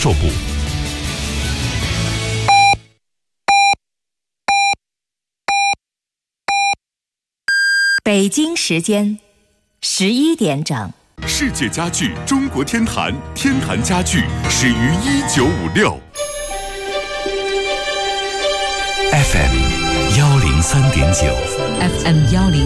售部。 北京时间11点整。 世界家具中国天坛，天坛家具始于1956。FM 103.9 FM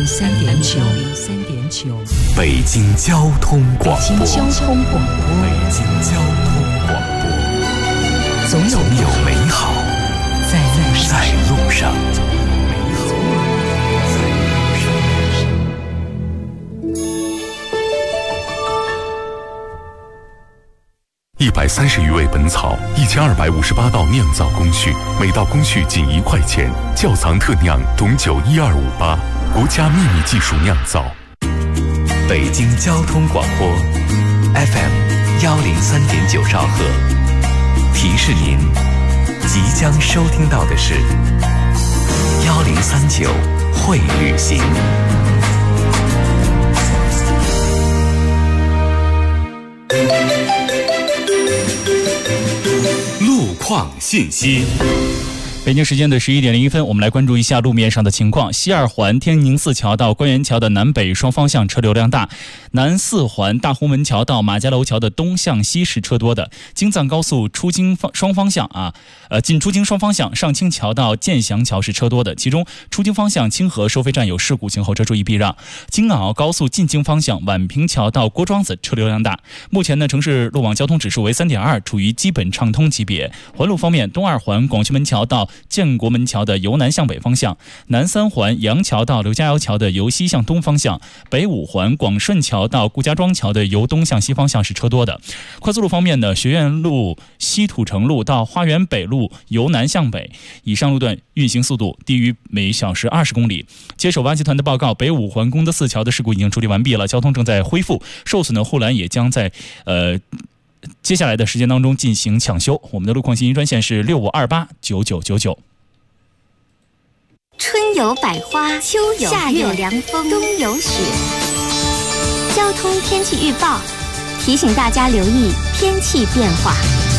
103.9 北京交通广播。 北京交通广播。 北京交通广播。 总有美好在路上。130余味本草，1258道酿造工序，每道工序仅1块钱。窖藏特酿种酒12588，国家秘密技术酿造。北京交通广播 FM 103.9兆赫。提示您，即将收听到的是1039会旅行。路况信息。 北京时间的11点01分，我们来关注一下路面上的情况。西二环天宁寺桥到关元桥的南北双方向车流量大，南四环大红门桥到马家楼桥的东向西是车多的。京藏高速出京双方向进出京双方向上清桥到建祥桥是车多的，其中出京方向清河收费站有事故，请后车注意避让。京港澳高速进京方向宛平桥到郭庄子车流量大。目前呢，城市路网交通指数为3.2，处于基本畅通级别。环路方面，东二环广渠门桥到建国门桥的由南向北方向，南三环杨桥到刘家窑桥的由西向东方向，北五环广顺桥到顾家庄桥的由东向西方向是车多的。快速路方面呢，学院路西土城路到花园北路由南向北，以上路段运行速度低于每小时20公里。接手挖集团的报告，北五环功德寺桥的事故已经处理完毕了，交通正在恢复，受损的护栏也将在接下来的时间当中进行抢修。我们的路况信息专线是65289999。 春有百花，秋有夏有凉风，冬有雪。交通天气预报提醒大家留意天气变化。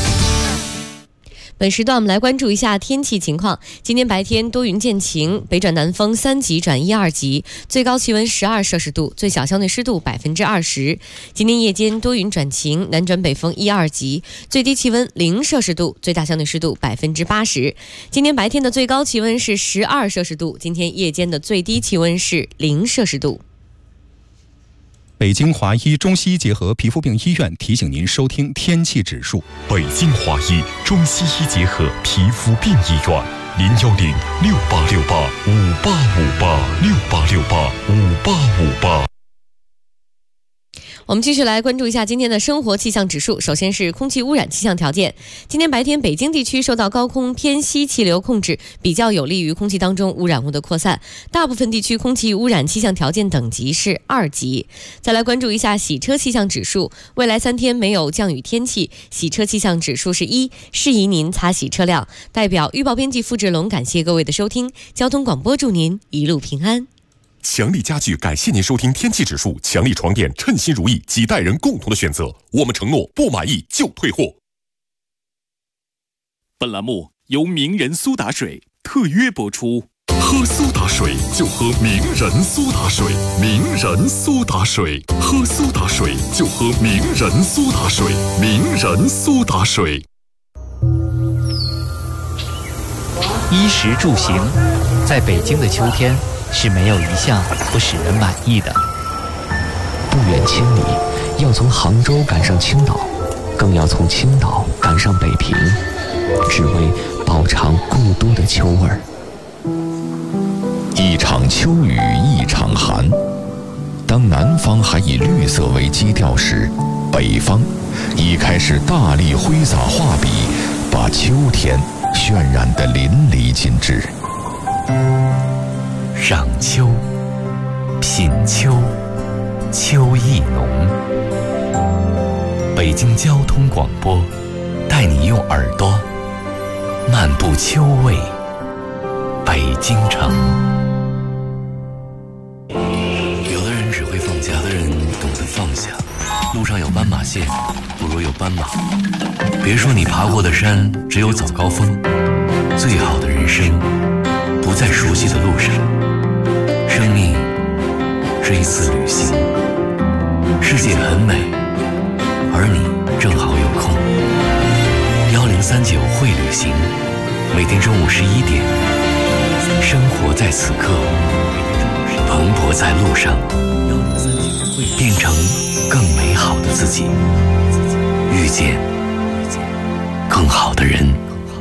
本时段我们来关注一下天气情况。今天白天多云见晴，北转南风3级转1、2级，最高气温12摄氏度，最小相对湿度20%。今天夜间多云转晴，南转北风1、2级，最低气温0摄氏度，最大相对湿度80%。今天白天的最高气温是12摄氏度，今天夜间的最低气温是0摄氏度。 北京华医中西医结合皮肤病医院提醒您收听天气指数。 北京华医中西医结合皮肤病医院，0106868585858，68685858。 我们继续来关注一下今天的生活气象指数。首先是空气污染气象条件。今天白天北京地区受到高空偏西气流控制，比较有利于空气当中污染物的扩散，大部分地区空气污染气象条件等级是2级。再来关注一下洗车气象指数。未来3天没有降雨天气，洗车气象指数是1，适宜您擦洗车辆。代表预报编辑付志龙感谢各位的收听，交通广播祝您一路平安。 强力家具感谢您收听天气指数，强力床垫称心如意，几代人共同的选择，我们承诺不满意就退货。本栏目由名人苏打水特约播出。喝苏打水就喝名人苏打水，名人苏打水，喝苏打水就喝名人苏打水，名人苏打水。 衣食住行，在北京的秋天是没有一项不使人满意的。 不远千里，要从杭州赶上青岛，更要从青岛赶上北平，只为饱尝故都的秋味儿。 一场秋雨一场寒，当南方还以绿色为基调时，北方已开始大力挥洒画笔，把秋天渲染得淋漓尽致。 赏秋，品秋，秋意浓。北京交通广播带你用耳朵漫步秋味北京城。有的人只会放假，有的人懂得放下。 路上有斑马线，不如有斑马。别说你爬过的山只有早高峰，最好的人生不在熟悉的路上。生命是一次旅行，世界很美，而你正好有空。1039会旅行，每天中午11点，生活在此刻，蓬勃在路上，变成更美好的自己，遇见更好的人。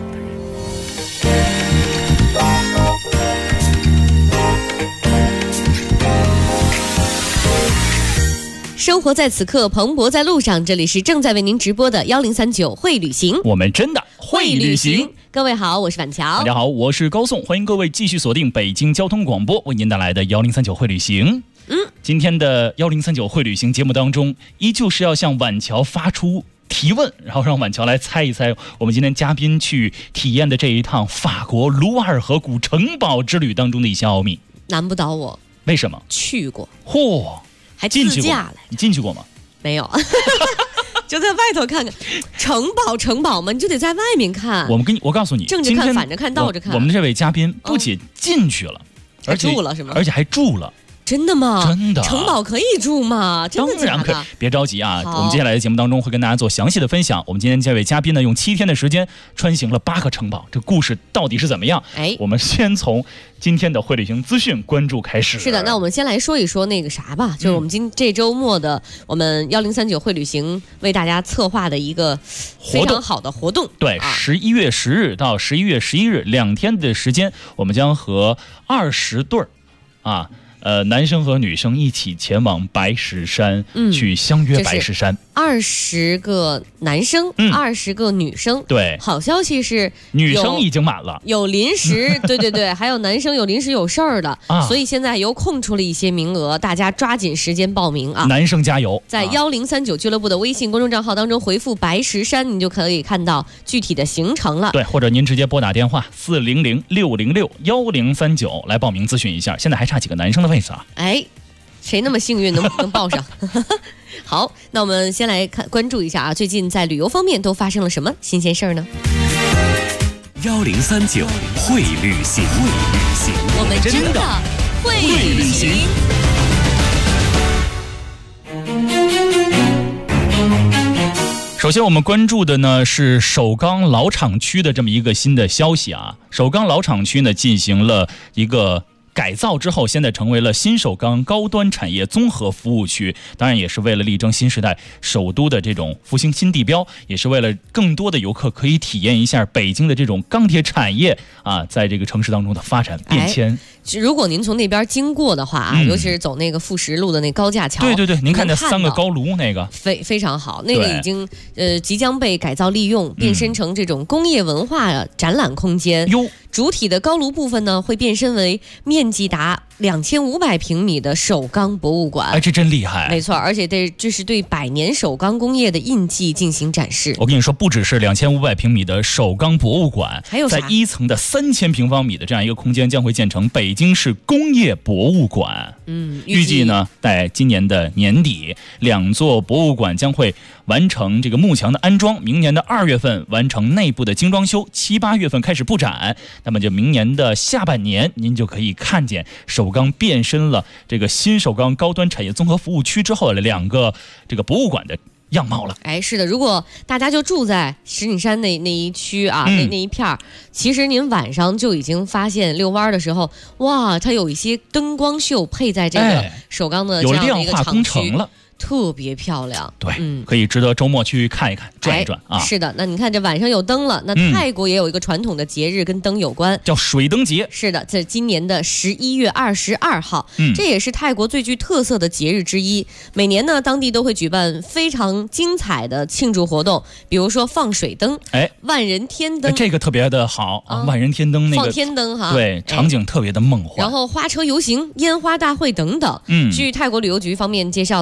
生活在此刻，蓬勃在路上。这里是正在为您直播的1039会旅行， 我们真的会旅行。 各位好，我是板桥。 大家好，我是高颂。欢迎各位继续锁定北京交通广播为您带来的1039会旅行。今天的1039会旅行节目当中，依旧是要向婉乔发出提问，然后让婉乔来猜一猜我们今天嘉宾去体验的这一趟法国卢瓦尔河谷城堡之旅当中的一些奥秘。 难不倒我。 为什么？ 去过。 嚯！ 还自驾来， 你进去过吗？ 没有，就在外头看看城堡嘛，你就得在外面看。 我告诉你， 正着看、反着看、倒着看。 我们的这位嘉宾不仅进去了， 而且住了是吗？ 而且还住了。 真的吗？ 真的。 城堡可以住吗？真的假的？ 当然可以，别着急啊！我们接下来的节目当中会跟大家做详细的分享。我们今天这位嘉宾呢，用7天的时间穿行了8个城堡，这故事到底是怎么样？我们先从今天的会旅行资讯关注开始。 是的，那我们先来说一说那个啥吧，就是我们这周末的我们1039会旅行为大家策划的一个非常好的活动。 对，11月10日到11月11日2天的时间，我们将和20对男生和女生一起前往白石山，去相约白石山。 20个男生，20个女生。 对， 好消息是女生已经满了， 有临时，对，还有男生有临时有事儿的，所以现在又空出了一些名额，大家抓紧时间报名啊！ 男生加油！ 在1039俱乐部的微信公众账号当中回复白石山，你就可以看到具体的行程了。 对，或者您直接拨打电话400-606-1039来报名咨询一下。现在还差几个男生的位置啊？ 谁那么幸运能报上？好，那我们先来关注一下啊，最近在旅游方面都发生了什么新鲜事儿呢 ？1039会旅行， 我们真的会旅行。 首先我们关注的呢是首钢老厂区的这么一个新的消息啊。首钢老厂区呢进行了一个改造之后，现在成为了新首钢高端产业综合服务区，当然也是为了力争新时代首都的这种复兴新地标，也是为了更多的游客可以体验一下北京的这种钢铁产业啊，在这个城市当中的发展变迁。 如果您从那边经过的话啊，尤其是走那个富石路的那高架桥， 对，您看那3个高炉那个非常好，那个已经即将被改造利用，变身成这种工业文化展览空间。主体的高炉部分呢，会变身为面积达2500平米的首钢博物馆。 这真厉害。 没错，而且这是对百年首钢工业的印记进行展示。 我跟你说，不只是2500平米的首钢博物馆， 还有在1层的3000平方米的这样一个空间，将会建成北京市工业博物馆。预计呢，在今年的年底，2座博物馆将会完成这个幕墙的安装，明年的2月份完成内部的精装修，7、8月份开始布展。那么就明年的下半年，您就可以看见首钢变身了这个新首钢高端产业综合服务区之后的2个这个博物馆的样貌了。 是的，如果大家就住在石景山那一区啊，那一片儿，其实您晚上就已经发现遛弯的时候，哇，它有一些灯光秀配在这个首钢的这样的一个厂区，有亮化工程了。 特别漂亮， 对，可以值得周末去看一看、转一转啊。 是的，那你看这晚上有灯了，那泰国也有一个传统的节日跟灯有关， 叫水灯节。 是的，这今年的11月22号，这也是泰国最具特色的节日之一。每年呢，当地都会举办非常精彩的庆祝活动，比如说放水灯，万人天灯， 这个特别的好啊，万人天灯那个放天灯哈， 对，场景特别的梦幻。 然后花车游行、烟花大会等等。据泰国旅游局方面介绍呢，说今年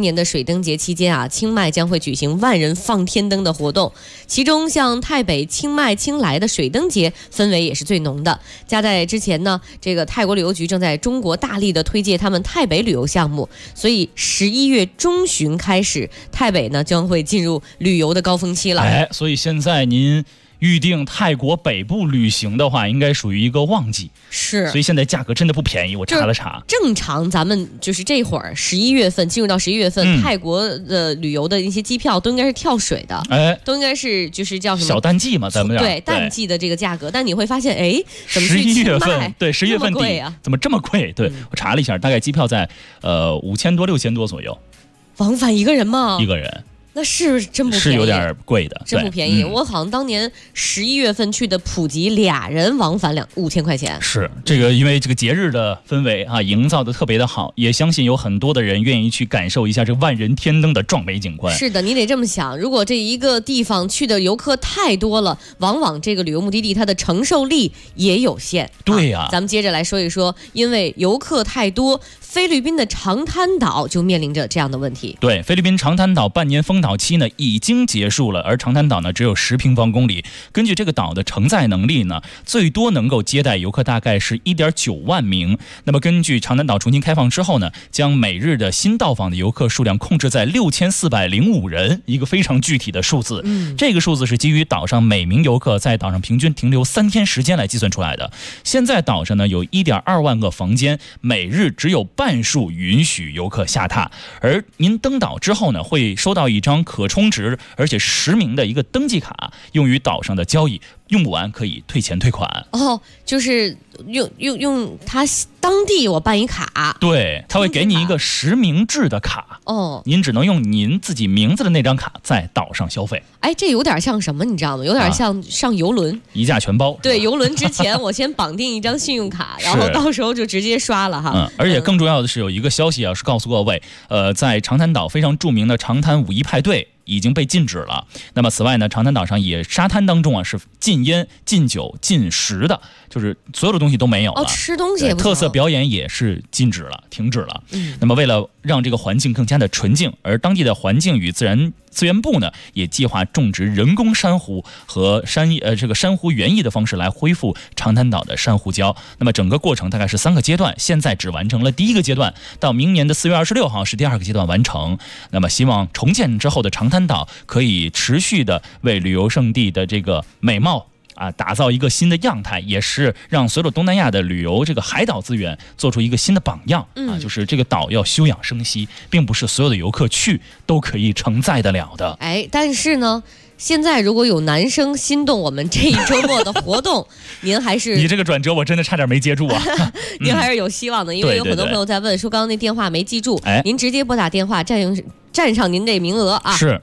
年的水灯节期间啊，清迈将会举行万人放天灯的活动，其中像泰北、清迈、清莱的水灯节氛围也是最浓的。加在之前呢，这个泰国旅游局正在中国大力的推介他们泰北旅游项目，所以11月中旬开始，泰北呢将会进入旅游的高峰期了。 所以现在您预定泰国北部旅行的话，应该属于一个旺季， 是， 所以现在价格真的不便宜。我查了查， 正常咱们就是这会儿11月份进入到11月份，泰国的旅游的一些机票都应该是跳水的，都应该是就是叫什么小淡季嘛，咱们对淡季的这个价格。但你会发现，怎么 11月份对11月份底怎么这么贵？对，我查了一下，大概机票在5000多6000多左右， 往返一个人吗？ 一个人。 那是真不便宜， 是有点贵的， 真不便宜。我好像当年11月份去的普吉，2人往返5000块钱。 是这个，因为这个节日的氛围啊，营造的特别的好，也相信有很多的人愿意去感受一下这万人天灯的壮美景观。 是的，你得这么想，如果这一个地方去的游客太多了，往往这个旅游目的地它的承受力也有限。 对呀， 咱们接着来说一说，因为游客太多，菲律宾的长滩岛就面临着这样的问题。 对，菲律宾长滩岛半年封岛期呢已经结束了，而长滩岛呢只有10平方公里。根据这个岛的承载能力呢，最多能够接待游客大概是1.9万名。那么根据长滩岛重新开放之后呢，将每日的新到访的游客数量控制在6405人，一个非常具体的数字。这个数字是基于岛上每名游客在岛上平均停留3天时间来计算出来的。现在岛上呢有1.2万个房间，每日只有半数允许游客下榻。而您登岛之后呢，会收到一张可充值而且实名的一个登记卡，用于岛上的交易，用不完可以退钱退款。 就是用他当地我办一卡， 对，他会给你一个实名制的卡。您只能用您自己名字的那张卡在岛上消费。 这有点像什么你知道吗？有点像上游轮， 一价全包。 对，游轮之前我先绑定一张信用卡，然后到时候就直接刷了哈。 而且更重要的是有一个消息是告诉各位，在长滩岛非常著名的长滩五一派对已经被禁止了。那么此外呢，长滩岛上也沙滩当中是禁烟、禁酒、禁食的，就是所有的东西都没有了。 吃东西也不行， 特色表演也是禁止了、停止了。那么为了让这个环境更加的纯净，而当地的环境与自然资源部呢，也计划种植人工珊瑚和这个珊瑚园艺的方式来恢复长滩岛的珊瑚礁。那么整个过程大概是3个阶段，现在只完成了第1个阶段，到明年的4月26号是第2个阶段完成。那么希望重建之后的长滩岛可以持续的为旅游胜地的这个美貌打造一个新的样态，也是让所有东南亚的旅游这个海岛资源做出一个新的榜样就是这个岛要休养生息，并不是所有的游客去都可以承载得了的。 但是呢，现在如果有男生心动我们这一周末的活动，您还是你这个转折我真的差点没接住啊您还是有希望的，因为有很多朋友在问说刚刚那电话没记住，您直接拨打电话占上您这名额啊， 是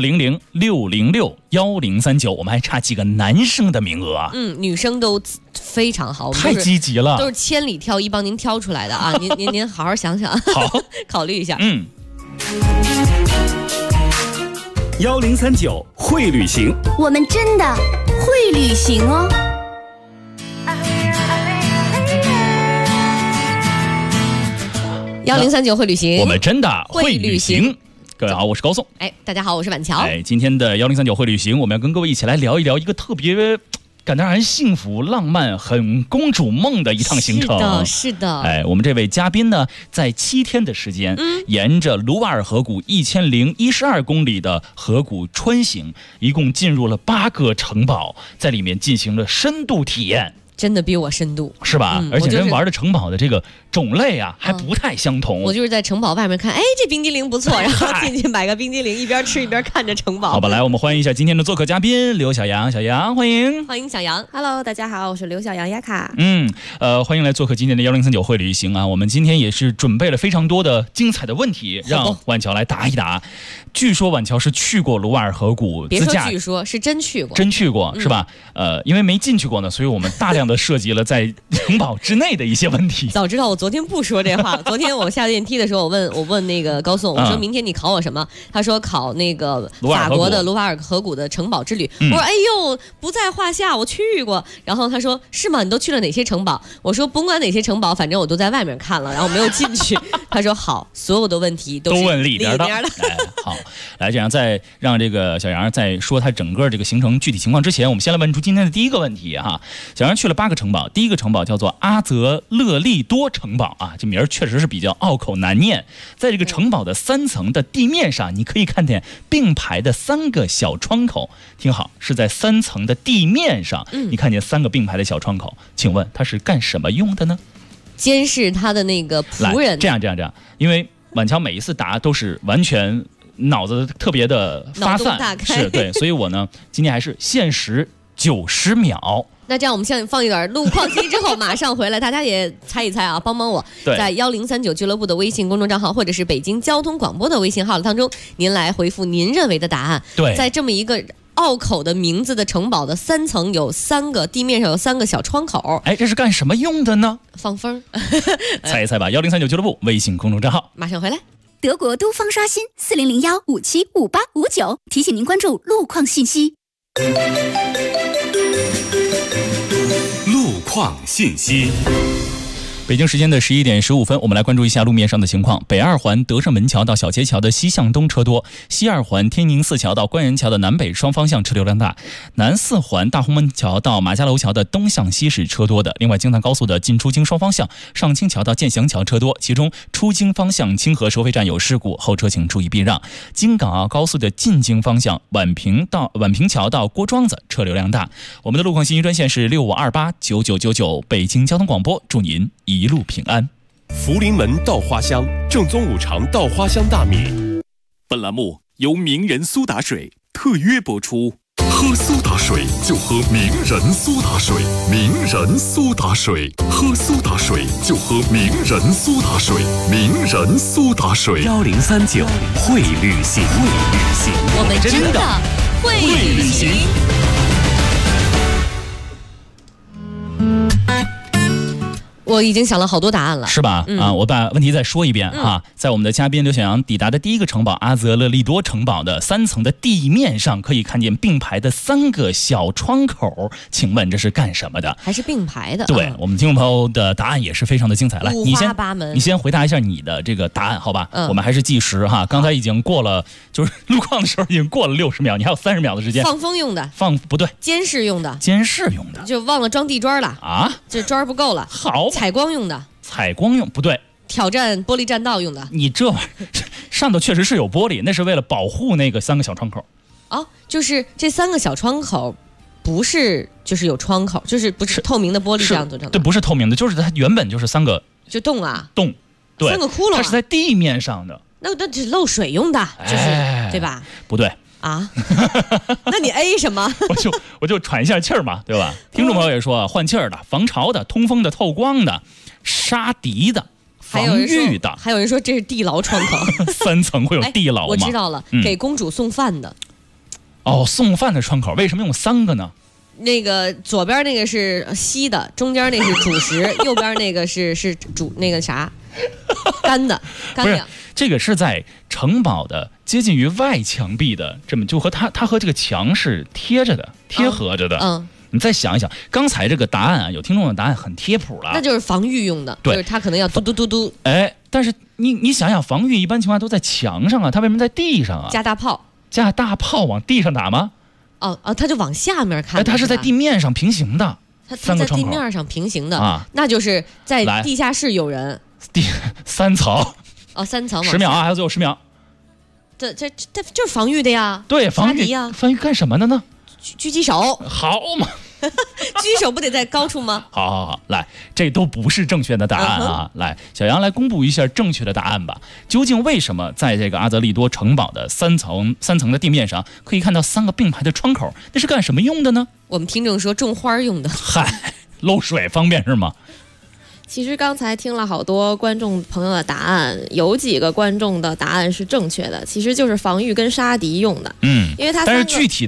400-606-1039，我们还差几个男生的名额啊。 女生都非常好， 太积极了， 都是千里挑一帮您挑出来的啊。您好好想想， 好考虑一下。 1039会旅行， 我们真的会旅行哦。 1039会旅行， 我们真的会旅行。各位好，我是高颂。 大家好，我是板桥。 今天的1039会旅行，我们要跟各位一起来聊一聊一个特别感到让人幸福、浪漫、很公主梦的一趟行程。 是的。 我们这位嘉宾呢，在7天的时间，沿着卢瓦尔河谷1012公里的河谷穿行，一共进入了8个城堡，在里面进行了深度体验。 真的比我深度， 是吧？而且人玩的城堡的这个种类还不太相同。 我就是在城堡外面看，这冰激凌不错，然后进去买个冰激凌，一边吃一边看着城堡。 好吧，来，我们欢迎一下今天的做客嘉宾刘小杨。小杨，欢迎小杨。 Hello， 大家好，我是刘小杨亚卡。 欢迎来做客今天的1039会旅行啊。我们今天也是准备了非常多的精彩的问题，让万乔来答一答。据说万乔是去过卢瓦尔河谷自驾， 别说据说，是真去过， 是吧？因为没进去过呢，所以我们大量量的涉及了在城堡之内的一些问题。 早知道我昨天不说这话。昨天我下电梯的时候，我问那个高颂，我说明天你考我什么？他说考那个法国的卢瓦尔河谷的城堡之旅。我说哎呦，不在话下，我去过。然后他说是吗？你都去了哪些城堡？我说甭管哪些城堡，反正我都在外面看了，然后没有进去。他说好，所有的问题都问里边的。好，来这样再让这个小杨在说他整个这个行程具体情况之前，我们先来问出今天的第一个问题哈。小杨去了8个城堡，第一个城堡叫做阿泽勒利多城堡啊，这名儿确实是比较拗口难念。在这个城堡的3层的地面上，你可以看见并排的3个小窗口。听好，是在3层的地面上，你看见3个并排的小窗口。请问它是干什么用的呢？ 监视他的那个仆人。 这样，因为晚乔每一次答都是完全脑子特别的发散，是对，所以我呢今天还是限时90秒。 那这样我们先放一段路况信息之后马上回来，大家也猜一猜啊，帮帮我，在1039俱乐部的微信公众账号或者是北京交通广播的微信号当中，您来回复您认为的答案。 对， 在这么一个拗口的名字的城堡的3层有3个，地面上有3个小窗口。 哎，这是干什么用的呢？ 放风。 猜一猜吧，1039俱乐部微信公众账号。 马上回来。 德国都方刷新4001575859，提醒您关注路况信息。 路况信息。 北京时间的11点15分，我们来关注一下路面上的情况。北2环德胜门桥到小街桥的西向东车多，西2环天宁寺桥到官园桥的南北双方向车流量大，南4环大红门桥到马家楼桥的东向西是车多的。另外，京藏高速的进出京双方向，上清桥到建祥桥车多，其中出京方向清河收费站有事故，后车请注意避让。京港澳高速的进京方向，宛平桥到郭庄子车流量大。我们的路况信息专线是65289999，北京交通广播，祝您一路平安。 福临门稻花香，正宗五常稻花香大米。 本栏目由名人苏打水特约播出。喝苏打水就喝名人苏打水，名人苏打水，喝苏打水就喝名人苏打水，名人苏打水。 1039会旅行， 我们真的会旅行。我已经想了好多答案了， 是吧？我把问题再说一遍哈。在我们的嘉宾刘小阳抵达的第一个城堡阿泽勒利多城堡的3层的地面上，可以看见并排的3个小窗口。请问这是干什么的？ 还是并排的？ 对，我们听众朋友的答案也是非常的精彩。来， 五花八门。 你先回答一下你的这个答案，好吧？我们还是计时哈。刚才已经过了，就是路况的时候已经过了60秒，你还有30秒的时间。 放风用的？ 不对， 监视用的。 监视用的， 就忘了装地砖了啊？ 这砖不够了。 好。 采光用的。 采光用不对， 挑战玻璃栈道用的。 你这玩意儿上头确实是有玻璃，那是为了保护那个3个小窗口。 哦，就是这3个小窗口，不是就是有窗口，就是不是透明的玻璃这样做成的。 对，不是透明的，就是它原本就是3个就洞啊， 洞，对 ，3个窟窿， 它是在地面上的。 那是漏水用的，就是对吧？ 不对。 啊，那你 A 什么？ 我就喘一下气儿嘛，对吧？听众朋友也说，换气儿的、防潮的、通风的、透光的、杀敌的、防御的。 还有人说这是地牢窗口 ，3层会有地牢吗？ 我知道了，给公主送饭的。 哦，送饭的窗口为什么用3个呢？ 那个左边那个是稀的，中间那是主食，右边那个是主那个啥干的干粮。 这个是在城堡的接近于外墙壁的，这么就和它和这个墙是贴着的、贴合着的。你再想一想，刚才这个答案啊，有听众的答案很贴谱了， 那就是防御用的，就是它可能要嘟嘟嘟嘟。 哎，但是你想想，防御一般情况都在墙上啊，它为什么在地上啊？ 加大炮往地上打吗？ 它就往下面看。 它是在地面上平行的， 它在地面上平行的啊，那就是在地下室有人。 3层。 3层 10秒啊，还有最后10秒。 这就是防御的呀。 对，防御呀。 防御干什么的呢？ 狙击手。 好嘛。 狙击手不得在高处吗？ 好，来，这都不是正确的答案啊！来，小杨来公布一下正确的答案吧。究竟为什么在这个阿泽利多城堡的3层的地面上可以看到3个并排的窗口？那是干什么用的呢？ 我们听众说种花用的。 嗨，漏水方便是吗？ 其实刚才听了好多观众朋友的答案，有几个观众的答案是正确的，其实就是防御跟杀敌用的。 因为它但是具体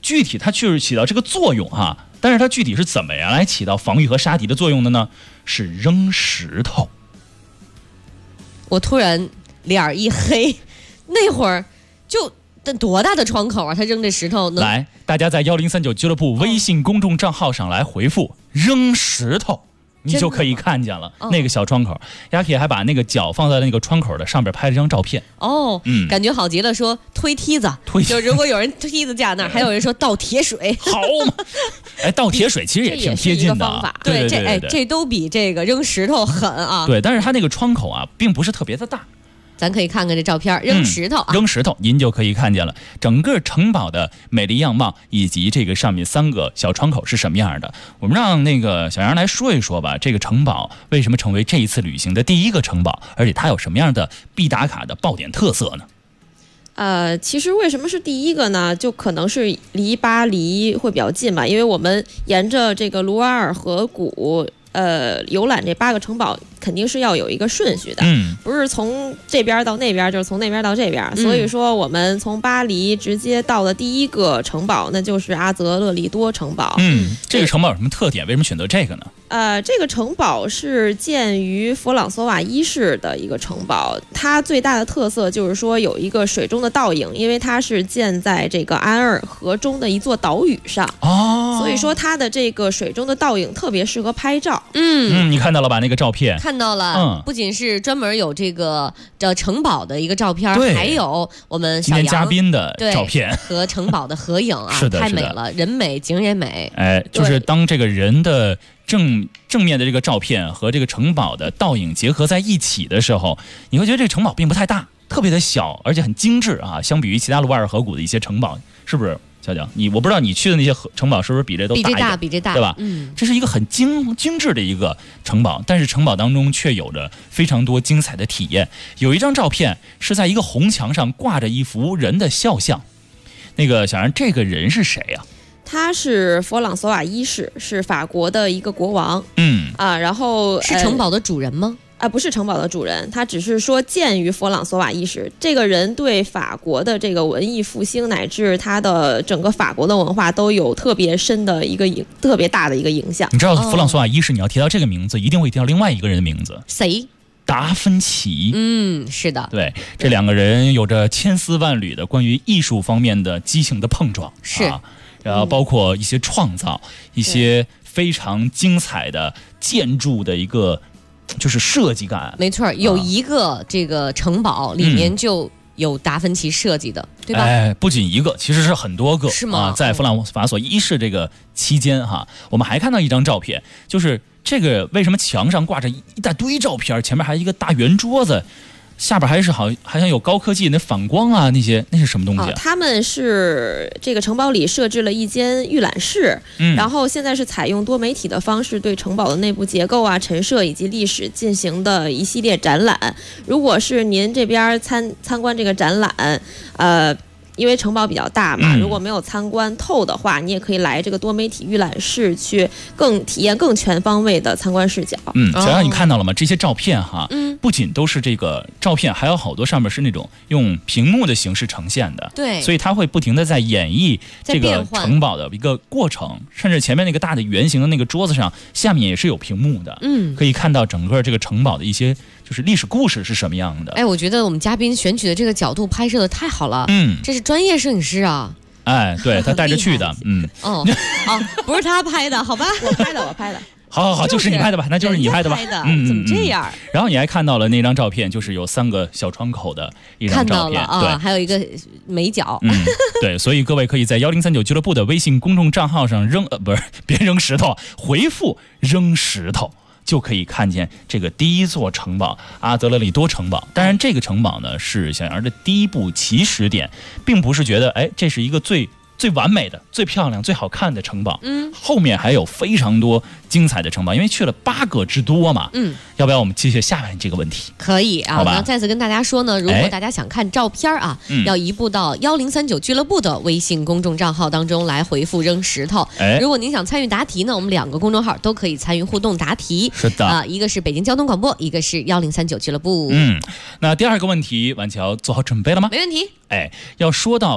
具体它确实起到这个作用哈，但是它具体是怎么样来起到防御和杀敌的作用的呢？是扔石头。 我突然脸一黑，那会儿就多大的窗口啊？他扔这石头能来，大家在1039俱乐部微信公众账号上来回复扔石头。你就可以看见了那个小窗口，亚克还把那个脚放在那个窗口的上边拍了张照片。 感觉好极了。说推梯子，就如果有人梯子架那儿，还有人说倒铁水， 好嘛？哎，倒铁水其实也挺贴近的方法。对，这都比这个扔石头狠啊。 对，但是它那个窗口啊，并不是特别的大。 咱可以看看这照片，扔石头啊， 扔石头，您就可以看见了整个城堡的美丽样貌，以及这个上面3个小窗口是什么样的。我们让那个小杨来说一说吧，这个城堡为什么成为这一次旅行的第一个城堡，而且它有什么样的必打卡的爆点特色呢？ 其实为什么是第一个呢？就可能是离巴黎会比较近嘛，因为我们沿着这个卢瓦尔河谷游览这8个城堡肯定是要有一个顺序的，不是从这边到那边，就是从那边到这边。所以说我们从巴黎直接到的第一个城堡，那就是阿泽勒利多城堡。 这个城堡有什么特点？为什么选择这个呢？ 这个城堡是建于弗朗索瓦一世的一个城堡，它最大的特色就是说有一个水中的倒影，因为它是建在这个安尔河中的一座岛屿上，所以说它的这个水中的倒影特别适合拍照。 你看到了吧？那个照片看到了，不仅是专门有这个城堡的一个照片，还有我们小杨今天嘉宾的照片和城堡的合影啊， 是的， 太美了，人美景也美。 哎，就是当这个人的正面的这个照片和这个城堡的倒影结合在一起的时候，你会觉得这个城堡并不太大，特别的小，而且很精致啊。相比于其他卢瓦尔河谷的一些城堡，是不是？小蒋，我不知道你去的那些城堡是不是比这都大一点？ 比这大， 对吧？这是一个很精致的一个城堡，但是城堡当中却有着非常多精彩的体验。有一张照片是在一个红墙上挂着一幅人的肖像，那个小杨，这个人是谁呀？ 他是弗朗索瓦一世，是法国的一个国王。然后是城堡的主人吗？ 不是城堡的主人，他只是说建于弗朗索瓦一世。这个人对法国的这个文艺复兴乃至他的整个法国的文化都有特别深的特别大的一个影响。 你知道弗朗索瓦一世，你要提到这个名字，一定会提到另外一个人的名字， 谁？ 达芬奇。 是的， 对，这2个人有着千丝万缕的关于艺术方面的激情的碰撞， 是。 然后包括一些创造，一些非常精彩的建筑的一个就是设计感。 没错，有一个这个城堡里面就有达芬奇设计的，对吧？ 不仅一个，其实是很多个。 是吗？ 在弗朗法索一世这个期间我们还看到一张照片，就是这个为什么墙上挂着一大堆照片，前面还有一个大圆桌子，下边好像有高科技那反光啊，那是什么东西啊？ 他们是这个城堡里设置了一间预览室，然后现在是采用多媒体的方式对城堡的内部结构啊、陈设以及历史进行的一系列展览。如果是您这边参观这个展览，因为城堡比较大嘛，如果没有参观透的话，你也可以来这个多媒体预览室去体验更全方位的参观视角。 小杨，你看到了吗？这些照片不仅都是这个照片，还有好多上面是那种用屏幕的形式呈现的。 对， 所以它会不停的在演绎这个城堡的一个过程，甚至前面那个大的圆形的那个桌子上，下面也是有屏幕的。可以看到整个这个城堡的一些就是历史故事是什么样的。 我觉得我们嘉宾选取的这个角度拍摄的太好了。这是专业摄影师啊。 对，他带着去的。 不是他拍的，好吧？ 我拍的。 好，就是你拍的吧？那就是你拍的吧？ 怎么这样？ 然后你还看到了那张照片，就是有3个小窗口的一张照片， 对，还有一个美角。 对，所以各位可以在1039俱乐部的微信公众账号上别扔石头，回复扔石头。就可以看见这个第一座城堡阿泽勒利多城堡。当然这个城堡呢是小杨的第一步起始点，并不是觉得这是一个最完美的、最漂亮、最好看的城堡。后面还有非常多精彩的城堡，因为去了8个之多嘛。要不要我们继续下面这个问题？ 可以啊。那再次跟大家说呢，如果大家想看照片要移步到1039俱乐部的微信公众账号当中来回复扔石头。如果您想参与答题呢，我们2个公众号都可以参与互动答题。 是的一个是北京交通广播，一个是1039俱乐部。 那第2个问题，婉乔做好准备了吗？ 没问题。 要说到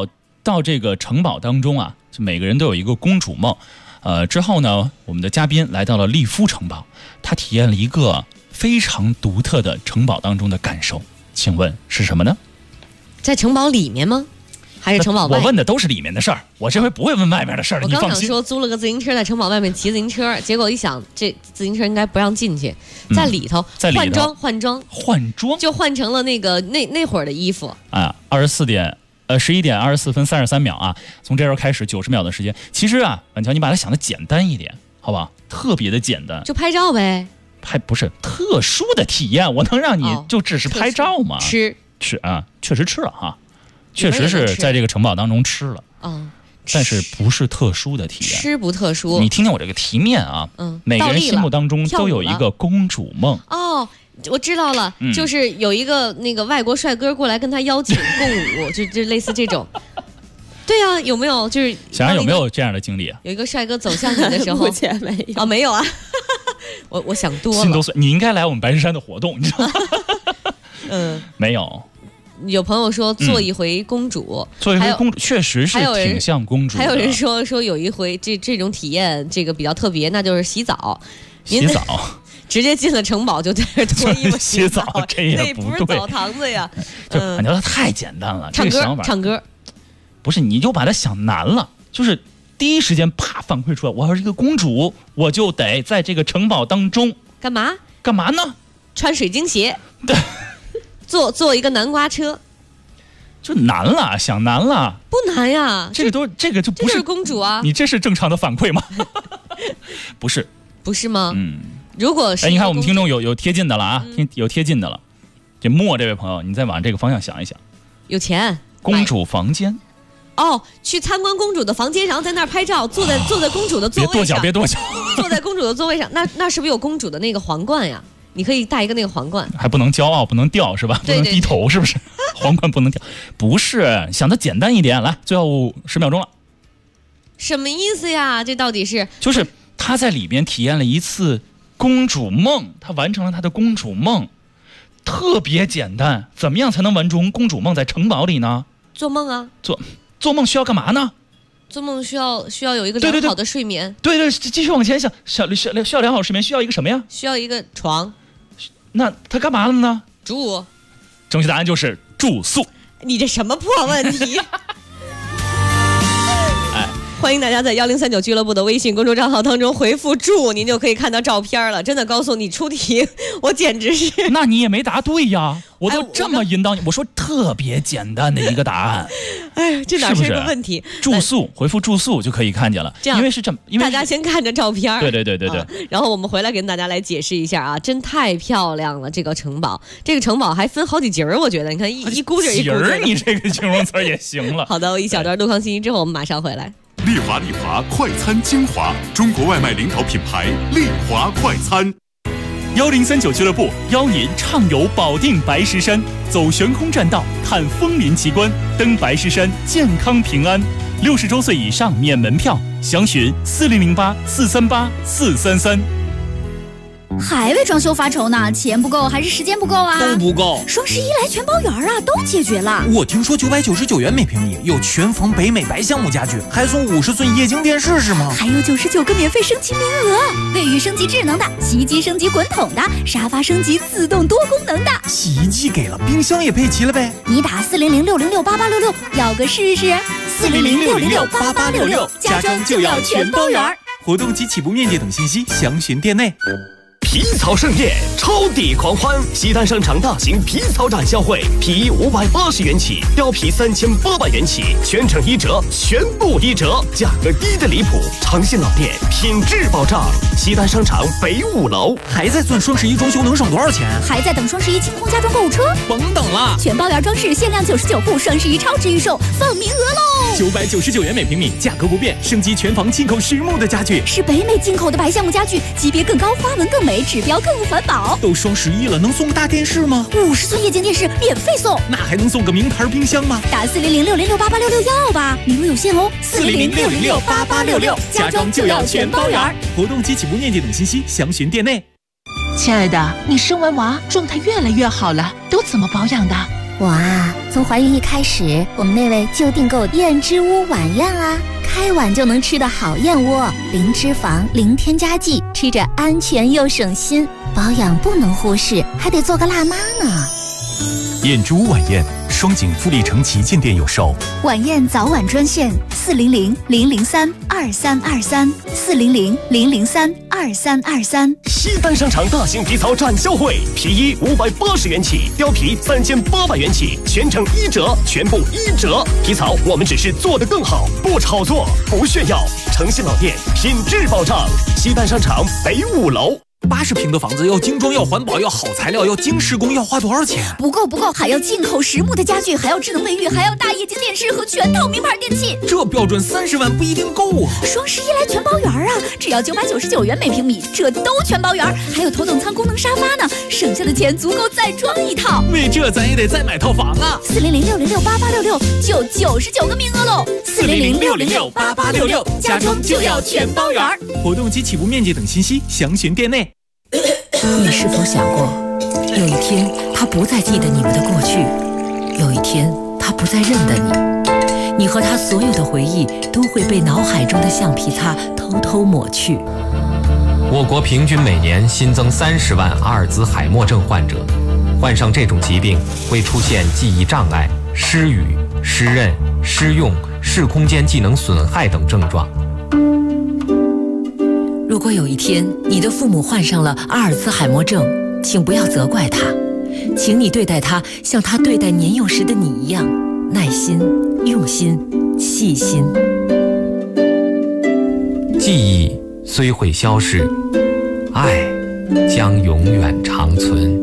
到这个城堡当中啊，就每个人都有一个公主梦。之后呢，我们的嘉宾来到了利夫城堡，他体验了一个非常独特的城堡当中的感受，请问是什么呢？ 在城堡里面吗？还是城堡外？ 我问的都是里面的事儿，我这回不会问外面的事儿。 我刚想说租了个自行车在城堡外面骑自行车，结果一想这自行车应该不让进去，在里头换装，就换成了那会儿的衣服啊。11点24分33秒啊，从这时候开始90秒的时间。其实啊，婉乔你把它想的简单一点，好吧？特别的简单， 就拍照呗。 不是特殊的体验，我能让你就只是拍照吗？ 吃啊，确实吃了哈。确实是在这个城堡当中吃了，但是不是特殊的体验， 吃不特殊。 你听听我这个题面啊，每个人心目当中都有一个公主梦。 哦，我知道了，就是有一个那个外国帅哥过来跟他邀请共舞，就类似这种。对啊，有没有就是小杨有没有这样的经历啊？ 有一个帅哥走向你的时候， 目前没有没有啊。我想多了， 心都碎。你应该来我们白石山的活动，你知道吗？没有。 有朋友说做一回公主， 做一回公主确实是挺像公主的。 还有人说有一回这种体验，这个比较特别，那就是洗澡。 洗澡， 直接进了城堡就在这脱衣服洗澡，这也那不是澡堂子呀。 就感觉太简单了， 唱歌唱歌， 不是你就把它想难了，就是第一时间啪反馈出来，我要是一个公主，我就得在这个城堡当中干嘛呢？ 穿水晶鞋。对。坐一个南瓜车， 就难了，想难了， 不难呀。 这个就不是公主啊， 你这是正常的反馈吗？不是吗？如果是你看我们听众有贴近的了啊，有贴近的了。这莫这位朋友，你再往这个方向想一想， 有钱， 公主房间。 去参观公主的房间，然后在那儿拍照，坐在公主的座位上， 别跺脚， 坐在公主的座位上，那是不是有公主的那个皇冠呀？你可以戴一个那个皇冠， 还不能骄傲，不能掉是吧？不能低头是不是？皇冠不能掉，不是，想的简单一点。来，最后10秒钟了。 什么意思呀？这到底是？ 就是他在里边体验了一次公主梦，他完成了他的公主梦，特别简单。怎么样才能完成公主梦在城堡里呢？ 做梦啊！ 做梦需要干嘛呢？ 做梦需要有一个良好的睡眠。 对，继续往前想，需要良好睡眠，需要一个什么呀？ 需要一个床。 那他干嘛了呢？ 住。 正确答案就是住宿。 你这什么破问题？欢迎大家在1039俱乐部的微信公众账号当中回复住，您就可以看到照片了。真的告诉你出题，我简直是…… 那你也没答对呀！我都这么引导你，我说特别简单的一个答案。 这哪是个问题？ 住宿回复住宿就可以看见了。 这样， 因为是这么，因为大家先看着照片。 对。 然后我们回来跟大家来解释一下啊，真太漂亮了！这个城堡还分好几节儿，我觉得你看一股劲儿一股劲儿。 你这个形容词也行了。 好的，我一小段路况信息之后，我们马上回来。 丽华快餐精华，中国外卖领导品牌丽华快餐。 1039俱乐部邀您畅游保定白石山，走悬空栈道，看枫林奇观，登白石山健康平安。60周岁以上免门票，详询4008 438 433。 还为装修发愁呢？钱不够还是时间不够啊？ 都不够。 双11来全包圆啊，都解决了。 我听说999元每平米有全房北美白橡木家具，还送50寸液晶电视是吗？ 还有99个免费升级名额，卫浴升级智能的，洗衣机升级滚筒的，沙发升级自动多功能的。 洗衣机给了，冰箱也配齐了呗？ 你打400-606-8866，要个试试。400-606-8866，家装就要全包圆。 活动及起步面积等信息详询店内。 皮草盛宴，超抵狂欢！西单商场大型皮草展销会，皮衣580元起，貂皮3800元起，全程1折，全部1折，价格低得离谱。诚信老店，品质保障。西单商场北5楼。 还在算双11装修能省多少钱？ 还在等双11清空家装购物车？ 甭等了， 全包圆装饰限量99户，双11超值预售，放名额喽 ！999元每平米，价格不变，升级全房进口实木的家具， 是北美进口的白橡木家具，级别更高，花纹更美，指标更环保。 都双11了，能送个大电视吗 ？50寸液晶电视免费送。 那还能送个名牌冰箱吗？ 打400-606-8866要吧，名额有限哦。 400-606-8866，家装就要全包圆。活动及起步面积等信息详询店内。 亲爱的，你生完娃状态越来越好了，都怎么保养的？ 我啊， 从怀孕一开始，我们那位就订购燕之屋晚宴啊，开碗就能吃的好燕窝，零脂肪、零添加剂，吃着安全又省心。保养不能忽视，还得做个辣妈呢。 燕之屋晚宴，双井富力城旗舰店有售。 晚宴早晚专线400-003-2323，400-003-2323。 西单商场大型皮草展销会，皮衣580元起，貂皮3800元起，全程1折，全部1折。皮草我们只是做得更好，不炒作，不炫耀。诚信老店，品质保障。西单商场北5楼。 80平的房子要精装，要环保，要好材料，要精施工，要花多少钱？ 不够，还要进口实木的家具，还要智能卫浴，还要大液晶电视和全套名牌电器。 这标准30万不一定够啊！ 双11来全包圆啊，只要999元每平米，这都全包圆，还有头等舱功能沙发呢，省下的钱足够再装一套。 为这咱也得再买套房啊 ！400-606-8866就99个名额喽！400-606-8866，家装就要全包圆。 活动及起步面积等信息详询店内。 你是否想过，有一天他不再记得你们的过去，有一天他不再认得你，你和他所有的回忆都会被脑海中的橡皮擦偷偷抹去。 我国平均每年新增30万阿尔兹海默症患者，患上这种疾病会出现记忆障碍、失语、失认、失用、视空间技能损害等症状。 如果有一天你的父母患上了阿尔兹海默症，请不要责怪他，请你对待他像他对待年幼时的你一样，耐心、用心、细心。 记忆虽会消逝，爱将永远长存。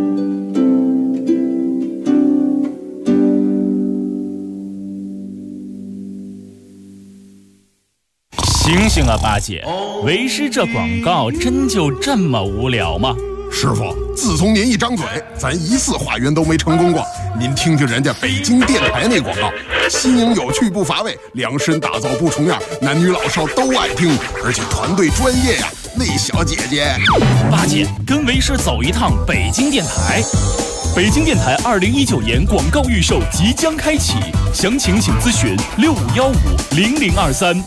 醒醒啊，八姐！为师这广告真就这么无聊吗？ 师傅，自从您一张嘴，咱一次化缘都没成功过。您听听人家北京电台那广告，新颖有趣不乏味，量身打造不重样，男女老少都爱听，而且团队专业呀。那小姐姐， 八姐跟为师走一趟北京电台。北京电台2019年广告预售即将开启，详情请咨询65150023。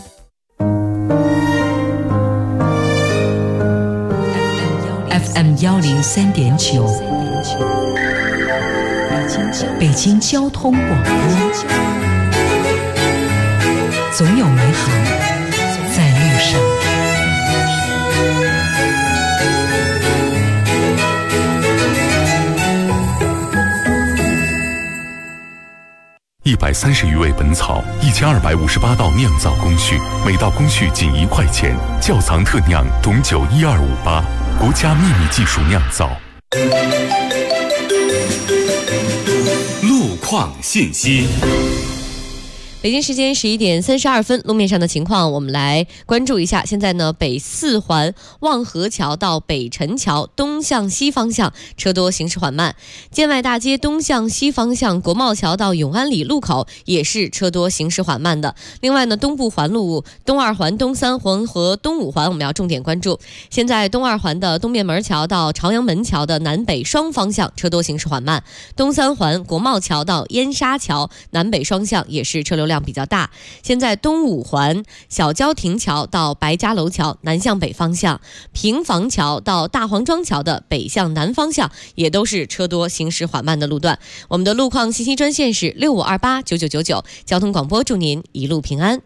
FM 103.9，北京交通广播，总有美好在路上。 130余味本草，1258道酿造工序，每道工序仅1块钱，窖藏特酿董酒12588，国家秘密技术酿造。 路况信息。 北京时间11点32分，路面上的情况我们来关注一下。现在呢，北4环望河桥到北辰桥东向西方向车多，行驶缓慢。建外大街东向西方向国贸桥到永安里路口也是车多，行驶缓慢的。另外呢，东部环路东2环、东3环和东5环我们要重点关注。现在东2环的东便门桥到朝阳门桥的南北双方向车多，行驶缓慢。东3环国贸桥到燕沙桥南北双向也是车流量比较大。现在东5环小郊亭桥到白家楼桥南向北方向，平房桥到大黄庄桥的北向南方向也都是车多行驶缓慢的路段。我们的路况信息专线是65289999，交通广播祝您一路平安。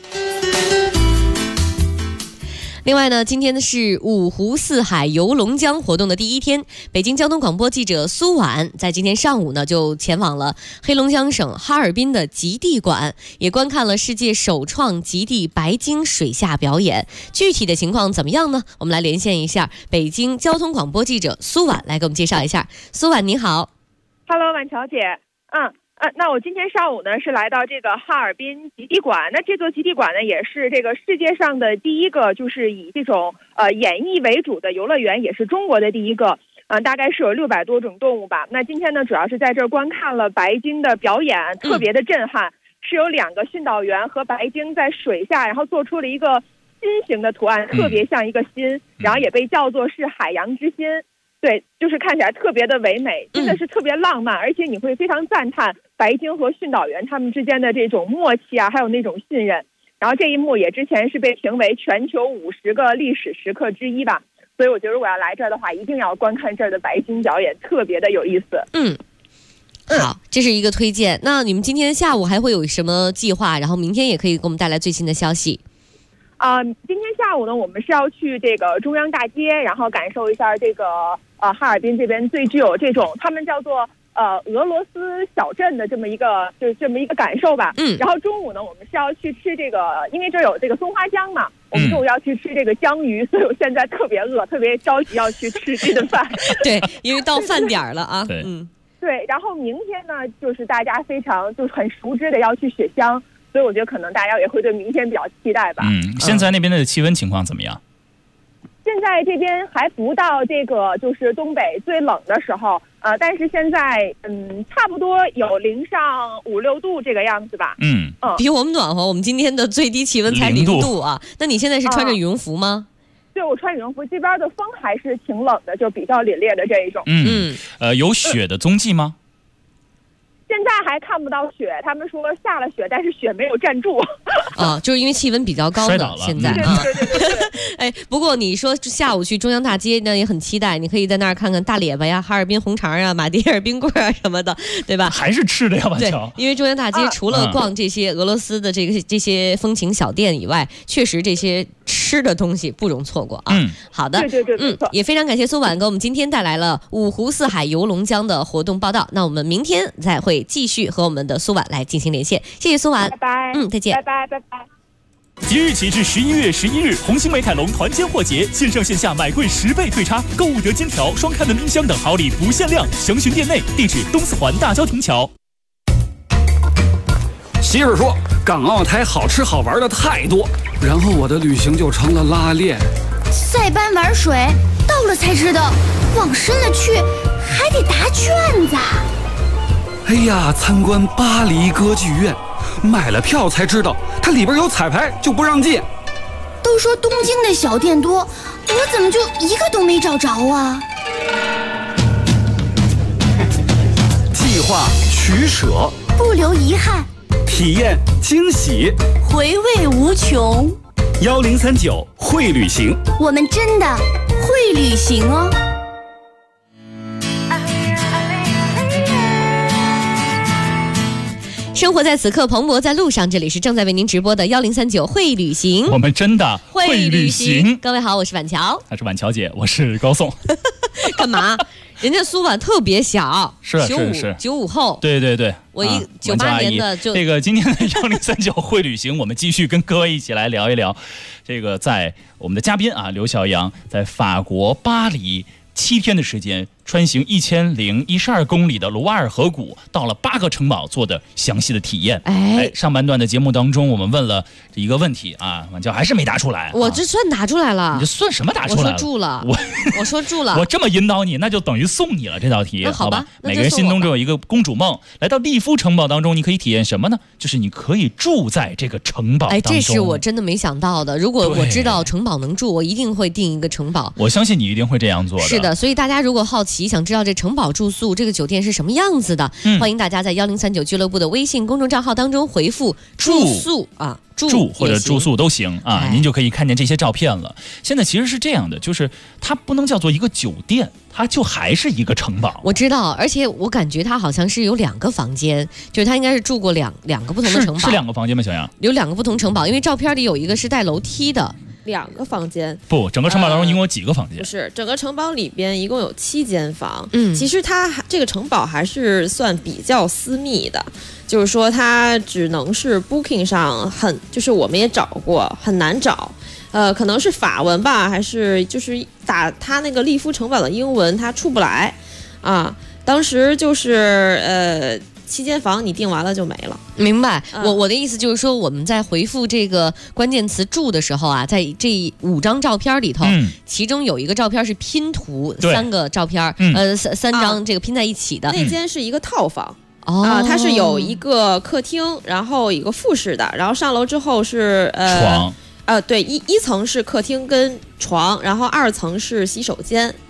另外呢，今天是五湖四海游龙江活动的第一天，北京交通广播记者苏婉在今天上午呢就前往了黑龙江省哈尔滨的极地馆，也观看了世界首创极地白鲸水下表演。具体的情况怎么样呢？我们来连线一下北京交通广播记者苏婉来给我们介绍一下。苏婉你好。 Hello， 婉乔姐。那我今天上午呢是来到这个哈尔滨极地馆，那这座极地馆呢也是这个世界上的第一个就是以这种演绎为主的游乐园，也是中国的第一个。大概是有600多种动物吧。那今天呢主要是在这儿观看了白鲸的表演，特别的震撼，是有2个训导员和白鲸在水下，然后做出了一个心形的图案，特别像一个心，然后也被叫做是海洋之心。 对，就是看起来特别的唯美，真的是特别浪漫，而且你会非常赞叹白鲸和训导员他们之间的这种默契啊，还有那种信任。然后这一幕也之前是被评为全球50个历史时刻之一吧，所以我觉得如果要来这儿的话，一定要观看这儿的白鲸表演，特别的有意思。 好，这是一个推荐。那你们今天下午还会有什么计划？然后明天也可以给我们带来最新的消息。 今天下午呢，我们是要去这个中央大街，然后感受一下这个哈尔滨这边最具有这种他们叫做俄罗斯小镇的这么一个感受吧。然后中午呢，我们是要去吃这个，因为这有这个松花江嘛，我们中午要去吃这个江鱼，所以我现在特别饿，特别着急要去吃这顿饭。 对，因为到饭点了啊。 对， 对。然后明天呢，就是大家非常就是很熟知的要去雪乡，所以我觉得可能大家也会对明天比较期待吧。 现在那边的气温情况怎么样？ 现在这边还不到这个就是东北最冷的时候，但是现在差不多有零上5、6度这个样子吧。 比我们暖和。我们今天的最低气温才0度啊。那你现在是穿着羽绒服吗？ 对，我穿羽绒服，这边的风还是挺冷的，就比较凛冽的这一种。 有雪的踪迹吗？ 现在还看不到雪，他们说下了雪，但是雪没有站住。 就是因为气温比较高呢，现在。对。不过你说下午去中央大街，那也很期待，你可以在那儿看看大列巴呀、哈尔滨红肠啊、马迭尔冰棍啊什么的，对吧？ 还是吃的呀， 对，因为中央大街除了逛这些俄罗斯的这些风情小店以外，确实这些吃的东西不容错过啊。好的， 对， 也非常感谢苏婉给我们今天带来了五湖四海游龙江的活动报道。那我们明天再会继续和我们的苏婉来进行连线，谢谢苏婉， 拜拜。 再见， 拜拜。 即日起至11月11日，红星美凯龙团结货节，线上线下买贵10倍退差，购物得金条、双开门冰箱等好礼不限量，详询店内，地址东四环大郊亭桥。 媳妇说，港澳台好吃好玩的太多，然后我的旅行就成了拉练。 塞班玩水，到了才知道，往深了去还得答卷子。 哎呀，参观巴黎歌剧院，买了票才知道它里边有彩排，就不让进。 都说东京的小店多，我怎么就一个都没找着啊？ 计划取舍， 不留遗憾， 体验惊喜， 回味无穷。 1039会旅行， 我们真的会旅行哦。 生活在此刻，蓬勃在路上。这里是正在为您直播的1039会旅行， 我们真的会旅行。 各位好，我是婉乔， 她是婉乔姐，我是高颂。 干嘛？人家苏婉特别小， 是 95后， 对， 我98年的就这个今天的1039会旅行，我们继续跟各位一起来聊一聊，这个在我们的嘉宾刘小阳在法国巴黎7天的时间，穿行1012公里的卢瓦尔河谷，到了8个城堡做的详细的体验。上半段的节目当中，我们问了一个问题啊，婉乔还是没答出来。 我这算答出来了。 你这算什么答出来了？ 我说住了。我说住了。 我这么引导你，那就等于送你了这道题。 好吧， 每个人心中都有一个公主梦。来到利夫城堡当中，你可以体验什么呢？就是你可以住在这个城堡当中。 这是我真的没想到的。如果我知道城堡能住，我一定会订一个城堡。 我相信你一定会这样做的。 是的，所以大家如果好奇，想知道这城堡住宿这个酒店是什么样子的，欢迎大家在1039俱乐部的微信公众账号当中回复住宿啊， 住或者住宿都行啊，您就可以看见这些照片了。现在其实是这样的，就是它不能叫做一个酒店，它就还是一个城堡。 我知道，而且我感觉它好像是有2个房间，就是它应该是住过两个不同的城堡。 是2个房间吗？小杨有2个不同城堡，因为照片里有一个是带楼梯的。 2个房间不，整个城堡当中一共有几个房间？ 不是，整个城堡里边一共有7间房。其实它这个城堡还是算比较私密的，就是说它只能是 Booking 上就是我们也找过，很难找。可能是法文吧，还是就是打它那个利夫城堡的英文，它出不来啊。当时就是7间房你订完了就没了。 明白。我的意思就是说，我们在回复这个关键词住的时候啊，在这5张照片里头，其中有一个照片是拼图，3个照片，3张这个拼在一起的。 那间是一个套房。它是有一个客厅，然后一个复式的，然后上楼之后是床。 对，一层是客厅跟床，然后2层是洗手间。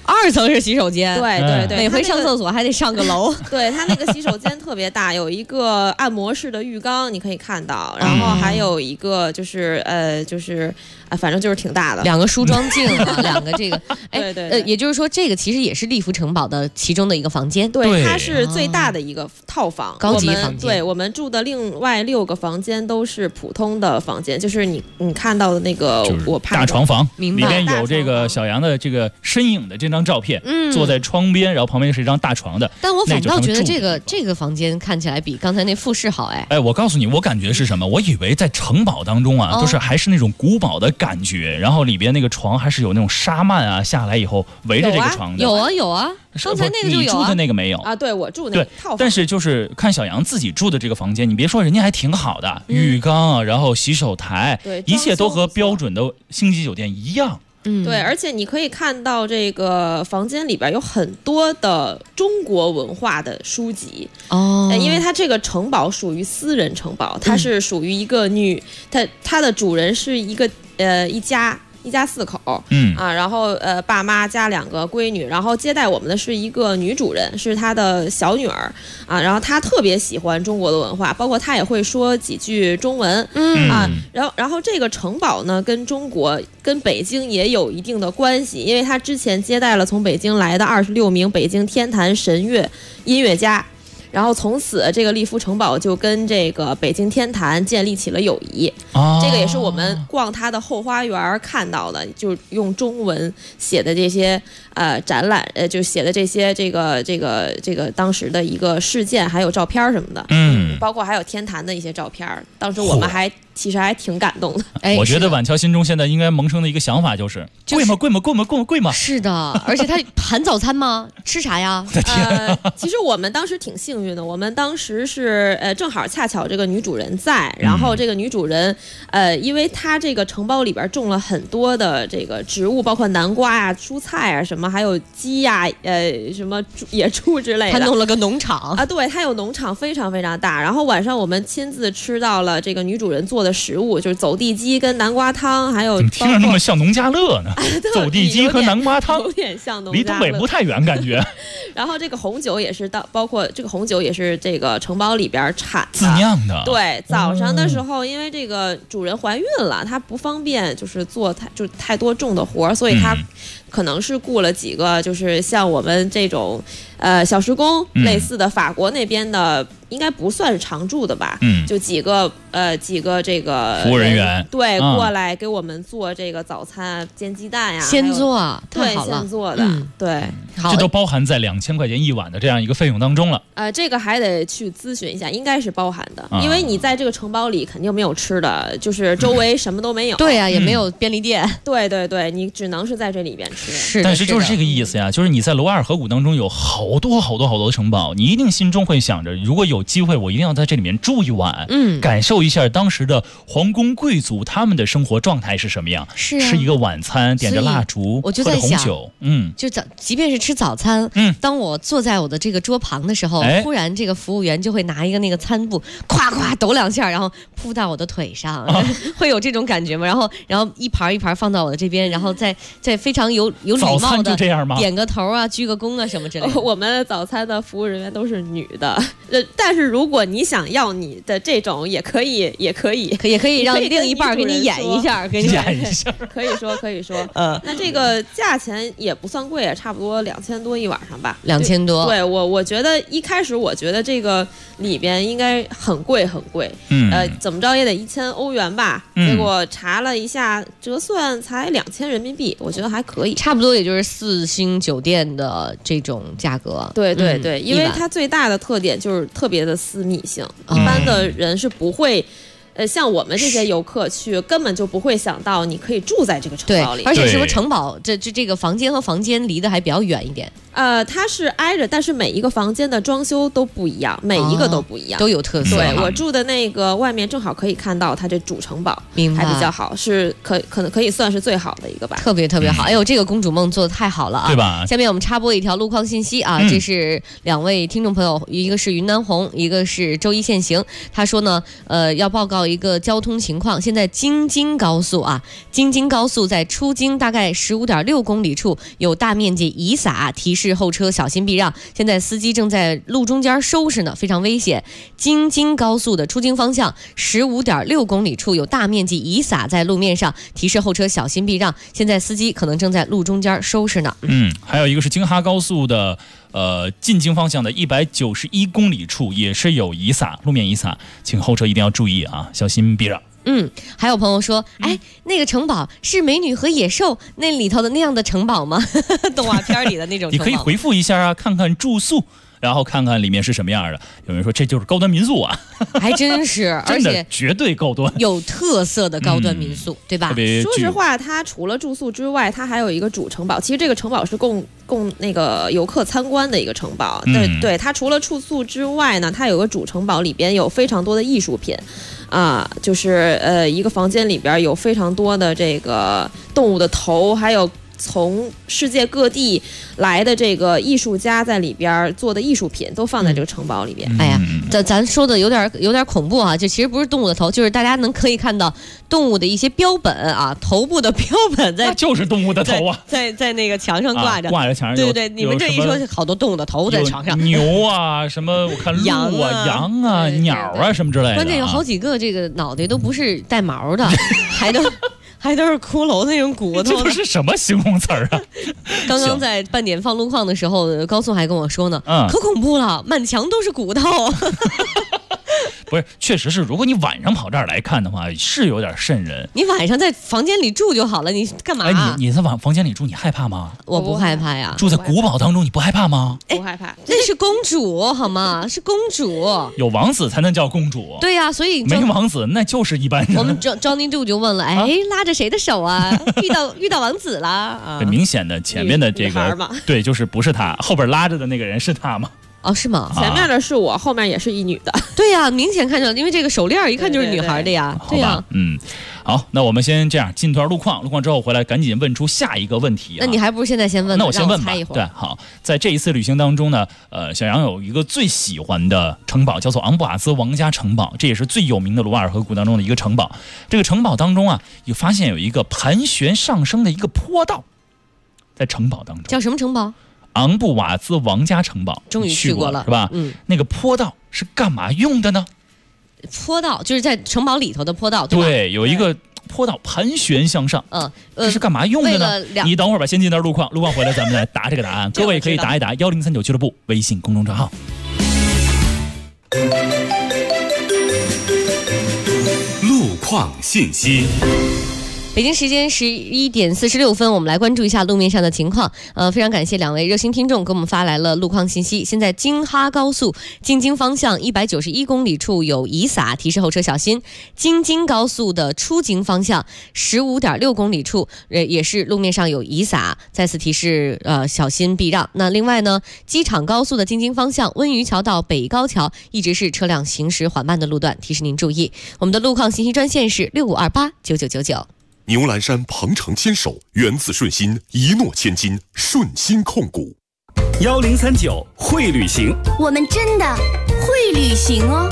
2层是洗手间， 对对对， 每回上厕所还得上个楼。 对，它那个洗手间特别大，有一个按摩式的浴缸，你可以看到，然后还有一个就是反正就是挺大的 ，2个梳妆镜啊，2个这个， 对， 也就是说这个其实也是利福城堡的其中的一个房间， 对，它是最大的一个套房， 高级房间。 对，我们住的另外6个房间都是普通的房间，就是你看到的那个我拍大床房， 里边有这个小杨的这个身影的这张照片，坐在窗边，然后旁边是一张大床的。 但我反倒觉得这个房间看起来比刚才那复式好哎。 我告诉你，我感觉是什么？我以为在城堡当中啊，就是还是那种古堡的感觉，然后里边那个床还是有那种纱幔啊，下来以后围着这个床的。 有啊，刚才那个就有你住的那个没有啊？对，我住那个套房。 但是就是看小杨自己住的这个房间，你别说，人家还挺好的，浴缸，然后洗手台，一切都和标准的星级酒店一样。 对，而且你可以看到这个房间里边有很多的中国文化的书籍因为它这个城堡属于私人城堡，它是属于一个它的主人是一个一家4口，然后爸妈加2个闺女，然后接待我们的是一个女主人，是她的小女儿啊，然后她特别喜欢中国的文化，包括她也会说几句中文，然后这个城堡呢跟北京也有一定的关系，因为她之前接待了从北京来的26名北京天坛神乐音乐家。然后从此，这个利福城堡就跟这个北京天坛建立起了友谊。这个也是我们逛它的后花园看到的，就用中文写的这些展览，就写的这些这个当时的一个事件，还有照片什么的。包括还有天坛的一些照片。当时我们其实还挺感动的。 我觉得晚桥心中现在应该萌生的一个想法就是贵吗？ 是的，而且它含早餐吗？吃啥呀？ 其实我们当时挺幸运的，我们当时是正好恰巧这个女主人在，然后这个女主人因为她这个城堡里边种了很多的这个植物，包括南瓜呀、蔬菜啊什么，还有鸡呀、什么野猪之类的。 她弄了个农场啊，对，她有农场非常非常大。然后晚上我们亲自吃到了这个女主人做的食物，就是走地鸡跟南瓜汤，还有听着那么像农家乐呢。走地鸡和南瓜汤有点像农家乐， 离东北不太远感觉。 然后这个红酒也是包括这个红酒也是这个城堡里边产的自酿的。 对，早上的时候因为这个主人怀孕了，她不方便就是做太多重的活，所以她可能是雇了几个就是像我们这种小时工类似的法国那边的，应该不算是常驻的吧，就几个这个服务人员对过来给我们做这个早餐，煎鸡蛋呀， 先做， 对，现做的，对， 这都包含在2000块钱一晚的这样一个费用当中了。 这个还得去咨询一下，应该是包含的，因为你在这个城堡里肯定没有吃的，就是周围什么都没有。 对呀，也没有便利店。 对对对，你只能是在这里边吃。 但是就是这个意思呀，就是你在罗瓦尔河谷当中有好多的城堡，你一定心中会想着，如果有机会，我一定要在这里面住一晚，感受一下当时的皇宫贵族他们的生活状态是什么样。 是吃一个晚餐，点着蜡烛， 我就在想， 喝着红酒，即便是吃早餐，当我坐在我的这个桌旁的时候，忽然这个服务员就会拿一个那个餐布，咵咵抖2下，然后铺到我的腿上，会有这种感觉吗？然后一盘一盘放到我的这边，然后再非常有礼貌的点个头啊，鞠个躬啊什么之类的。 我们早餐的服务人员都是女的，但是如果你想要你的这种，也可以让另一半给你演一下， 给你演一下， 可以说，那这个价钱也不算贵，差不多2000多一晚上吧 ，2000多。 对，我觉得一开始我觉得这个里边应该很贵，怎么着也得1000欧元吧，结果查了一下，折算才2000人民币，我觉得还可以， 差不多也就是4星酒店的这种价格。 对对对，因为它最大的特点就是特别的私密性，一般的人是不会。像我们这些游客去，根本就不会想到你可以住在这个城堡里。 而且是不是城堡这个房间和房间离得还比较远一点？ 它是挨着，但是每一个房间的装修都不一样，每一个都不一样， 都有特色。 对，我住的那个外面正好可以看到它这主城堡，还比较好，是可以算是最好的一个吧， 特别好。哎呦，这个公主梦做得太好了啊， 对吧？ 下面我们插播一条路况信息啊，这是2位听众朋友，一个是云南红，一个是周一限行。他说呢，要报告到一个交通情况，现在京津高速在出京大概15.6公里处有大面积遗撒，提示后车小心避让。现在司机正在路中间收拾呢，非常危险。京津高速的出京方向15.6公里处有大面积遗撒在路面上，提示后车小心避让。现在司机可能正在路中间收拾呢。 还有一个是京哈高速的进京方向的191公里处也是有遗撒，路面遗撒，请后车一定要注意啊，小心避让。 还有朋友说，那个城堡是美女和野兽那里头的那样的城堡吗？动画片里的那种城堡。 你可以回复一下啊，看看住宿，然后看看里面是什么样的。有人说这就是高端民宿啊， 还真是，而且绝对高端， 有特色的高端民宿，对吧？ 说实话，它除了住宿之外，它还有一个主城堡。其实这个城堡是供那个游客参观的一个城堡。对，它除了住宿之外呢，它有个主城堡，里边有非常多的艺术品。就是一个房间里边有非常多的这个动物的头，还有从世界各地来的这个艺术家在里边做的艺术品都放在这个城堡里边。 哎呀，咱说的有点恐怖啊！这其实不是动物的头，就是大家可以看到动物的一些标本啊，头部的标本在， 那就是动物的头啊， 在那个墙上挂着， 挂在墙上。 对，你们这一说，好多动物的头在墙上， 牛啊，什么我看鹿啊、羊啊、鸟啊什么之类的。 关键有好几个这个脑袋都不是带毛的，还都是骷髅那种骨头， 这都是什么形容词儿啊？ 刚刚在半点放路况的时候，高颂还跟我说呢，可恐怖了，满墙都是骨头。 不是，确实是，如果你晚上跑这儿来看的话，是有点瘆人。 你晚上在房间里住就好了，你干嘛？ 你在房间里住，你害怕吗？ 我不害怕呀。 住在古堡当中，你不害怕吗？ 不害怕， 那是公主好吗？是公主， 有王子才能叫公主。 对呀，所以没王子那就是一般人。 我们Johnny Do就问了，拉着谁的手啊？遇到王子了啊？ 很明显的，前面的这个对，就是不是他，后边拉着的那个人是他吗？ 哦，是吗？ 前面的是我，后面也是一女的。 对呀，明显看出来，因为这个手链一看就是女孩的呀。对呀， 好，那我们先这样进段路况之后回来，赶紧问出下一个问题。 那你还不如现在先问？ 那我先问吧。 猜一会儿。 对，好，在这一次旅行当中呢，小杨有一个最喜欢的城堡，叫做昂布瓦兹王家城堡，这也是最有名的卢瓦尔河谷当中的一个城堡。这个城堡当中啊，有发现有一个盘旋上升的一个坡道，在城堡当中。 叫什么城堡？ 昂布瓦兹王家城堡， 终于去过了， 是吧？那个坡道是干嘛用的呢？ 坡道就是在城堡里头的坡道，对吧？ 对，有一个坡道盘旋向上，这是干嘛用的呢？你等会儿吧，先进段路况回来咱们来答这个答案。各位可以答一答1039俱乐部微信公众账号。 路况信息。 北京时间11点46分，我们来关注一下路面上的情况。非常感谢两位热心听众给我们发来了路况信息。现在京哈高速进京方向191公里处有遗撒，提示后车小心。京津高速的出京方向15.6公里处也是路面上有遗撒，再次提示小心避让。那另外呢，机场高速的进京方向温榆桥到北高桥一直是车辆行驶缓慢的路段，提示您注意。我们的路况信息专线是65289999。 牛栏山鹏程牵手，源自顺心，一诺千金，顺心控股。 1039会旅行， 我们真的会旅行哦。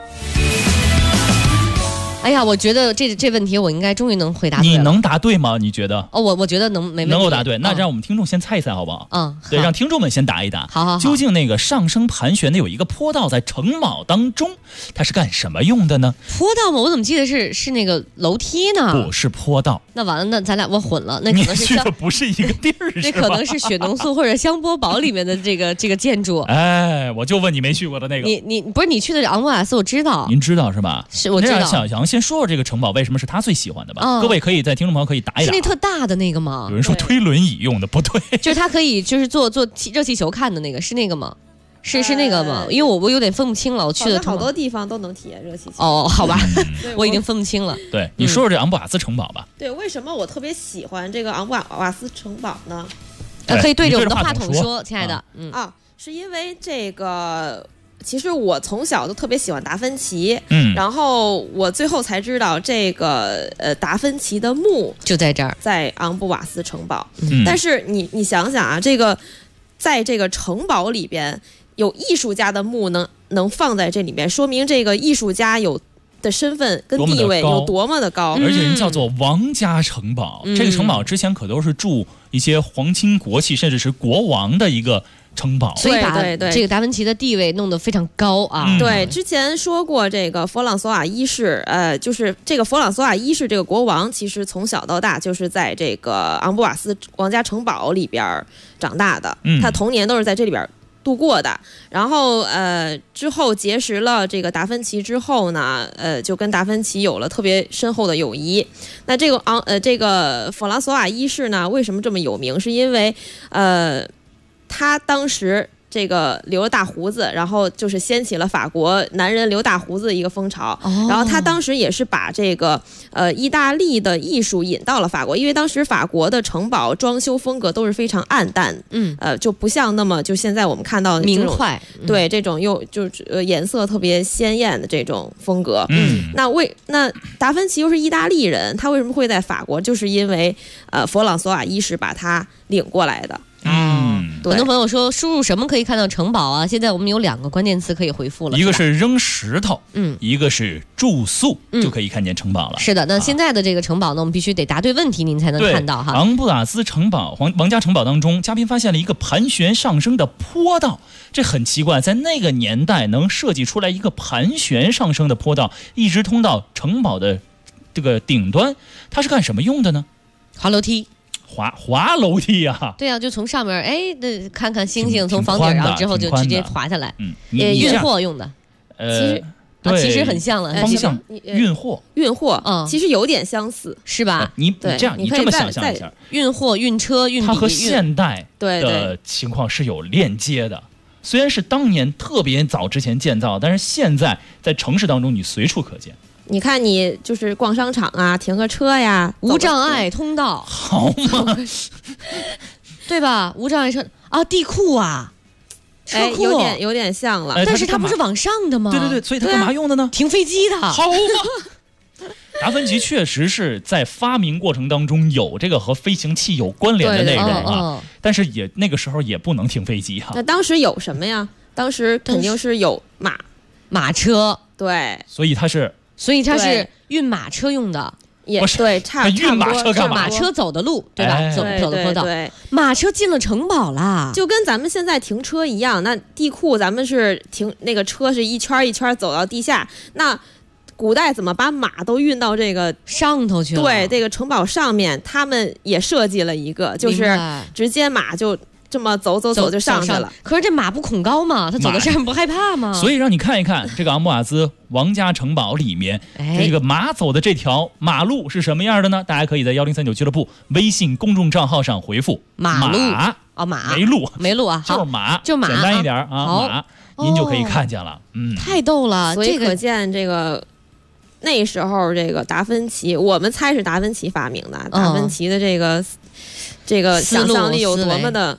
哎呀，我觉得这问题我应该终于能回答对了。 你能答对吗？你觉得？ 我觉得能够答对。那让我们听众先猜一猜好不好？对，让听众们先答一答。 好。 究竟那个上升盘旋的有一个坡道在城堡当中，它是干什么用的呢？ 坡道吗？我怎么记得是那个楼梯呢？ 不是坡道。 那完了，那咱俩我混了。那可能是去的不是一个地儿， 那可能是雪浓素或者香波堡里面的这个建筑。 哎，我就问你没去过的那个。 你不是你去的昂布瓦斯，我知道。 您知道是吧？ 是我知道。 小杨先说说这个城堡为什么是他最喜欢的吧？各位可以在听众朋友可以答一答。 是那特大的那个吗？ 有人说推轮椅用的，不对， 就是他可以就是坐热气球看的那个，是那个吗？是那个吗？因为我有点分不清了，我去的好多地方都能体验热气球。 哦，好吧，我已经分不清了。 对，你说说这昂布瓦斯城堡吧。 对，为什么我特别喜欢这个昂布瓦斯城堡呢？ 可以对着我们的话筒说，亲爱的。 是因为这个。其实我从小都特别喜欢达芬奇，然后我最后才知道这个达芬奇的墓就在这儿， 在昂布瓦斯城堡。但是你想想啊，这个在这个城堡里边有艺术家的墓能放在这里面，说明这个艺术家有的身份跟地位有多么的高， 而且人叫做王家城堡。这个城堡之前可都是住一些皇亲国戚，甚至是国王的一个城堡， 所以把这个达芬奇的地位弄得非常高啊。 对，之前说过这个弗朗索瓦一世，就是这个弗朗索瓦一世这个国王，其实从小到大就是在这个昂布瓦斯王家城堡里边长大的，他童年都是在这里边度过的。然后之后结识了这个达芬奇之后呢，就跟达芬奇有了特别深厚的友谊。那这个弗朗索瓦一世呢，为什么这么有名？是因为他当时这个留了大胡子，然后就是掀起了法国男人留大胡子的一个风潮。然后他当时也是把这个意大利的艺术引到了法国，因为当时法国的城堡装修风格都是非常暗淡，就不像那么就现在我们看到的明快， 对这种又颜色特别鲜艳的这种风格。那达芬奇又是意大利人，他为什么会在法国？就是因为弗朗索瓦一世把他领过来的。 很多朋友说输入什么可以看到城堡啊？现在我们有2个关键词可以回复了， 一个是扔石头，一个是住宿，就可以看见城堡了。 是的，那现在的这个城堡呢，我们必须得答对问题，您才能看到哈。 昂布瓦斯城堡王家城堡当中，嘉宾发现了一个盘旋上升的坡道，这很奇怪，在那个年代能设计出来一个盘旋上升的坡道，一直通到城堡的这个顶端，它是干什么用的呢？ 滑楼梯。 滑楼梯啊！ 对啊，就从上面看看星星，从房顶，然后之后就直接滑下来。运货用的。其实很像了， 方向运货， 其实有点相似， 是吧？ 你这样，你这么想象一下， 运货、运车、运它和现代的情况是有链接的。虽然是当年特别早之前建造，但是现在在城市当中你随处可见。 你看，你就是逛商场啊，停个车呀， 无障碍通道， 好吗？ 对吧？无障碍车啊，地库啊，车库有点像了。 但是它不是往上的吗？ 对，所以它干嘛用的呢？ 停飞机的。 好吗？达芬奇确实是在发明过程当中有这个和飞行器有关联的内容啊，但是那个时候也不能停飞机哈。 那当时有什么呀？当时肯定是有马车， 对， 所以它是运马车用的， 也对，差不多。 运马车干嘛？ 马车走的路，对吧？走的坡道。 对， 马车进了城堡啦， 就跟咱们现在停车一样。那地库咱们是停那个车是一圈一圈走到地下，那古代怎么把马都运到这个上头去了？ 对，这个城堡上面，他们也设计了一个，就是直接马就这么走就上去了。 可是这马不恐高吗？他走到上面不害怕吗？ 所以让你看一看这个昂布瓦斯王家城堡里面，这个马走的这条马路是什么样的呢？大家可以在1039俱乐部微信公众账号上回复马路没路啊， 就是马， 就马， 简单一点啊，马，您就可以看见了。 太逗了， 所以可见这个。那时候这个达芬奇，我们猜是达芬奇发明的。达芬奇的这个想象力有多么的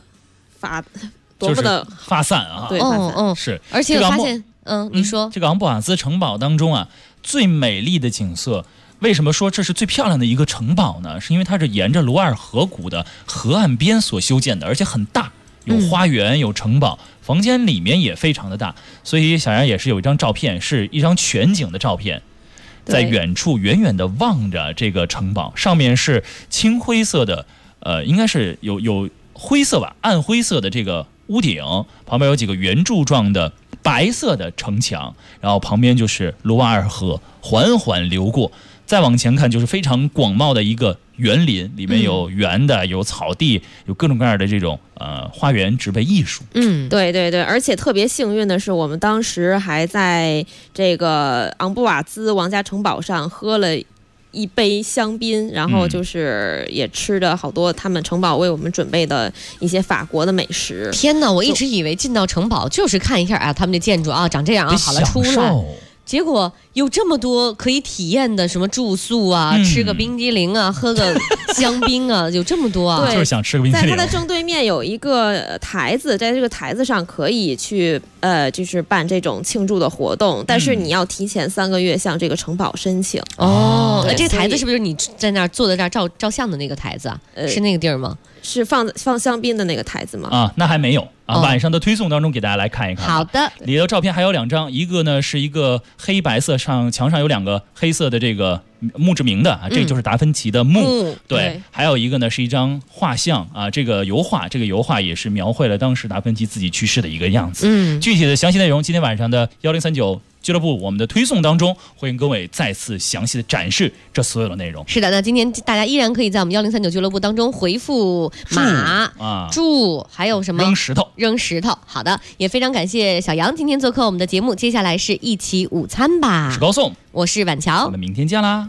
发散啊！ 对， 是。 而且发现，你说这个昂布瓦斯城堡当中啊，最美丽的景色，为什么说这是最漂亮的一个城堡呢？是因为它是沿着卢瓦尔河谷的河岸边所修建的，而且很大，有花园，有城堡，房间里面也非常的大。所以小杨也是有一张照片，是一张全景的照片。在远处远远地望着这个城堡，上面是青灰色的，应该是有灰色吧，暗灰色的这个屋顶，旁边有几个圆柱状的白色的城墙，然后旁边就是卢瓦尔河缓缓流过，再往前看就是非常广袤的一个园林，里面有圆的，有草地，有各种各样的这种花园植被艺术。 对，而且特别幸运的是，我们当时还在这个昂布瓦兹王家城堡上喝了一杯香槟，然后就是也吃着好多他们城堡为我们准备的一些法国的美食。 天哪，我一直以为进到城堡就是看一下啊，他们的建筑啊长这样啊，好了出来。结果有这么多可以体验的，什么住宿啊，吃个冰激凌啊，喝个香槟啊，有这么多啊！ 对， 就是想吃个冰激凌。 在它的正对面有一个台子，在这个台子上可以去就是办这种庆祝的活动，但是你要提前3个月向这个城堡申请。 那这个台子是不是你在那儿坐在那儿照相的那个台子啊？是那个地儿吗？ 是放香槟的那个台子吗？ 那还没有晚上的推送当中给大家来看一看。 好的， 里头照片还有2张，一个呢是一个黑白色墙上有2个黑色的这个墓志铭的啊，这就是达芬奇的墓。对，还有一个呢是一张画像啊，这个油画也是描绘了当时达芬奇自己去世的一个样子。具体的详细内容，今天晚上的1039俱乐部我们的推送当中会跟各位再次详细的展示这所有的内容。 是的，那今天大家依然可以在我们1039俱乐部当中回复马、祝，还有什么扔石头。好的，也非常感谢小杨今天做客我们的节目。接下来是一起午餐吧。 我是高颂， 我是婉乔， 我们明天见啦。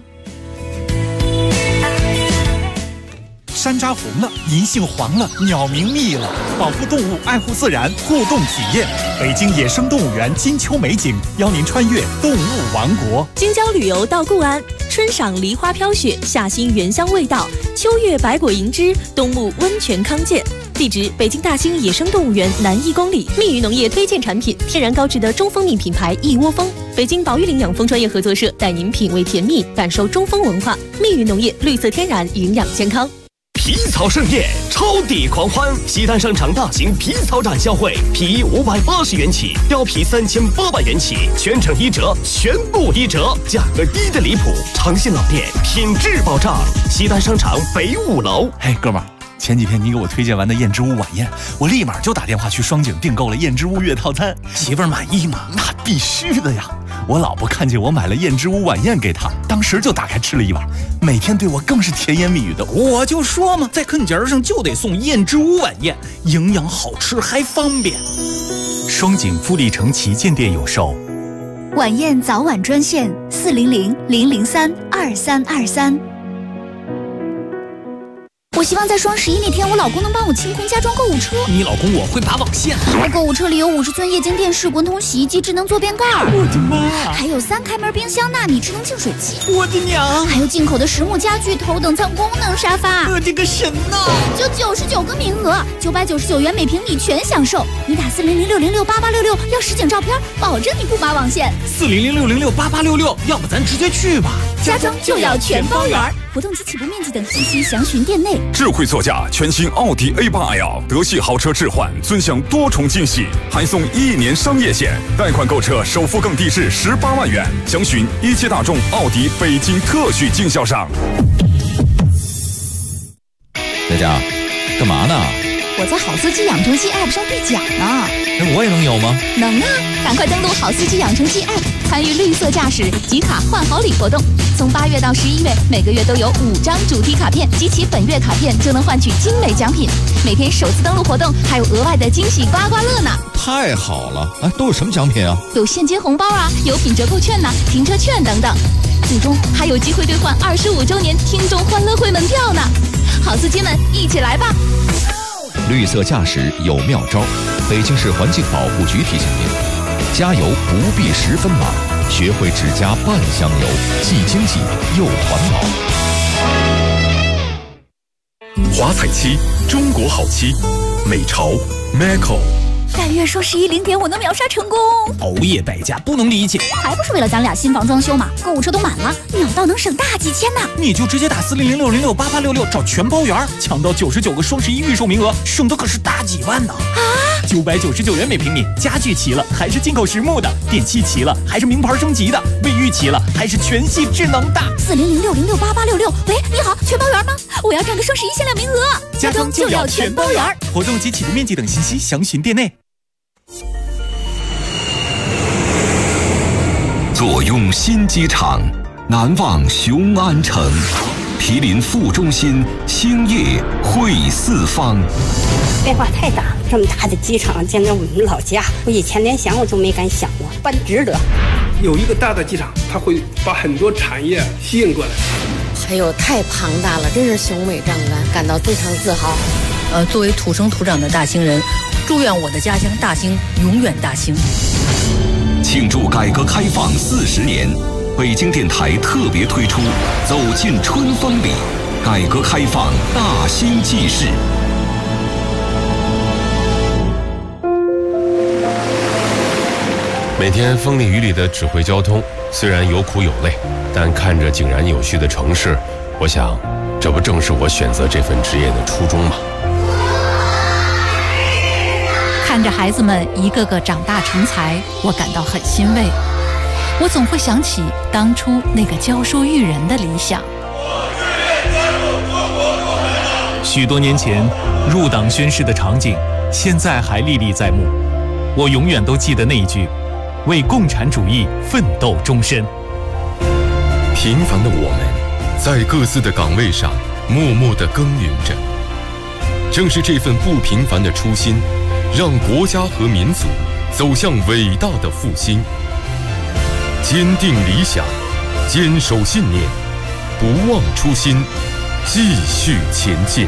山楂红了，银杏黄了，鸟鸣密了，保护动物，爱护自然，互动体验。北京野生动物园金秋美景，邀您穿越动物王国。 京郊旅游到固安，春赏梨花飘雪，夏欣原香味道，秋月百果银枝，冬沐温泉康健。地址：北京大兴野生动物园南1公里。蜜语农业推荐产品：天然高质的中蜂蜜品牌一窝蜂。北京保育领养蜂专业合作社带您品味甜蜜，感受中蜂文化。蜜语农业，绿色天然，营养健康。 皮草盛宴，超抵狂欢！西单商场大型皮草展销会，皮衣580元起，貂皮3800元起，全程1折，全部1折，价格低的离谱，诚信老店，品质保障。西单商场北5楼。 嘿，哥们儿，前几天你给我推荐完的燕之屋晚宴，我立马就打电话去双井订购了燕之屋月套餐。媳妇儿满意吗？那必须的呀！我老婆看见我买了燕之屋晚宴给她，当时就打开吃了一碗，每天对我更是甜言蜜语的。 我就说嘛，在啃节上就得送燕之屋晚宴，营养好吃还方便。 双井富力城旗舰店有售。 晚宴早晚专线400-003-2323。我希望在双11那天，我老公能帮我清空家装购物车。 你老公我会拔网线。 我购物车里有50寸液晶电视、滚筒洗衣机、智能坐便盖。 我的妈！ 还有3开门冰箱、纳米智能净水器。 我的娘！ 还有进口的实木家具、头等舱功能沙发。 我的个神呐！ 就99个名额，999元每平米全享受。你打400-606-8866要实景照片，保证你不拔网线。 400-606-8866，要不咱直接去吧。 家装就要全包圆。活动及起步面积等信息详询店内。 智慧座驾，全新奥迪 A8L 德系豪车置换，尊享多重惊喜，还送1年商业险，贷款购车首付更低至18万元。详询一汽大众奥迪北京特许经销商。 在家干嘛呢？ 我在好司机养成系 App 上兑奖呢。 那我也能有吗？ 能啊！赶快登录好司机养成系 App， 参与绿色驾驶集卡换好礼活动。从8月到11月，每个月都有5张主题卡片，集齐本月卡片就能换取精美奖品。每天首次登录活动还有额外的惊喜刮刮乐呢！ 太好了！哎，都有什么奖品啊？ 有现金红包啊，有品折扣券呐、停车券等等。最终还有机会兑换25周年听众欢乐会门票呢！好司机们，一起来吧！ 绿色驾驶有妙招，北京市环境保护局提醒您：加油不必10分满，学会只加半箱油，既经济又环保。 华彩漆，中国好漆，美潮 Macco。 但愿双110点我能秒杀成功。 熬夜败家不能理解， 还不是为了咱俩新房装修嘛？购物车都满了，秒到能省大几千呢。 你就直接打400-606-8866找全包圆，抢到99个双11预售名额，省的可是大几万呢！ 啊 ，999元每平米，家具齐了还是进口实木的，电器齐了还是名牌升级的，卫浴齐了还是全系智能的。 400-606-8866，喂，你好，全包圆吗？我要占个双11限量名额。 家装就要全包圆，活动及起步面积等信息详询店内。 坐拥新机场，难忘雄安城，毗邻副中心，兴业汇四方。 变化太大，这么大的机场，简直我们老家，我以前连想我都没敢想过，办值得。 有一个大的机场，它会把很多产业吸引过来。 哎呦，太庞大了，真是雄伟壮观，感到非常自豪。 作为土生土长的大兴人，祝愿我的家乡大兴永远大兴。 庆祝改革开放40年，北京电台特别推出《走进春风里》，改革开放大兴纪事。 每天风里雨里的指挥交通，虽然有苦有累，但看着井然有序的城市，我想，这不正是我选择这份职业的初衷吗？ 看着孩子们一个个长大成才，我感到很欣慰。我总会想起当初那个教书育人的理想。 许多年前入党宣誓的场景，现在还历历在目。我永远都记得那一句：为共产主义奋斗终身。 平凡的我们，在各自的岗位上默默地耕耘着。正是这份不平凡的初心，让国家和民族走向伟大的复兴。坚定理想，坚守信念，不忘初心，继续前进。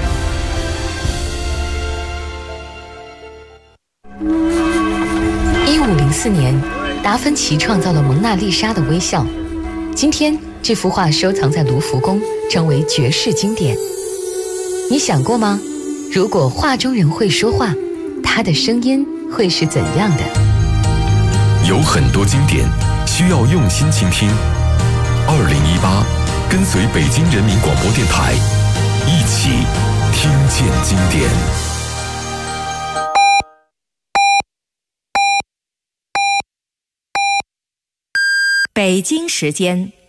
1504年，达芬奇创造了蒙娜丽莎的微笑。今天，这幅画收藏在卢浮宫，成为绝世经典。你想过吗？如果画中人会说话，他的声音会是怎样的？ 有很多经典需要用心倾听。2018，跟随北京人民广播电台，一起听见经典。 北京时间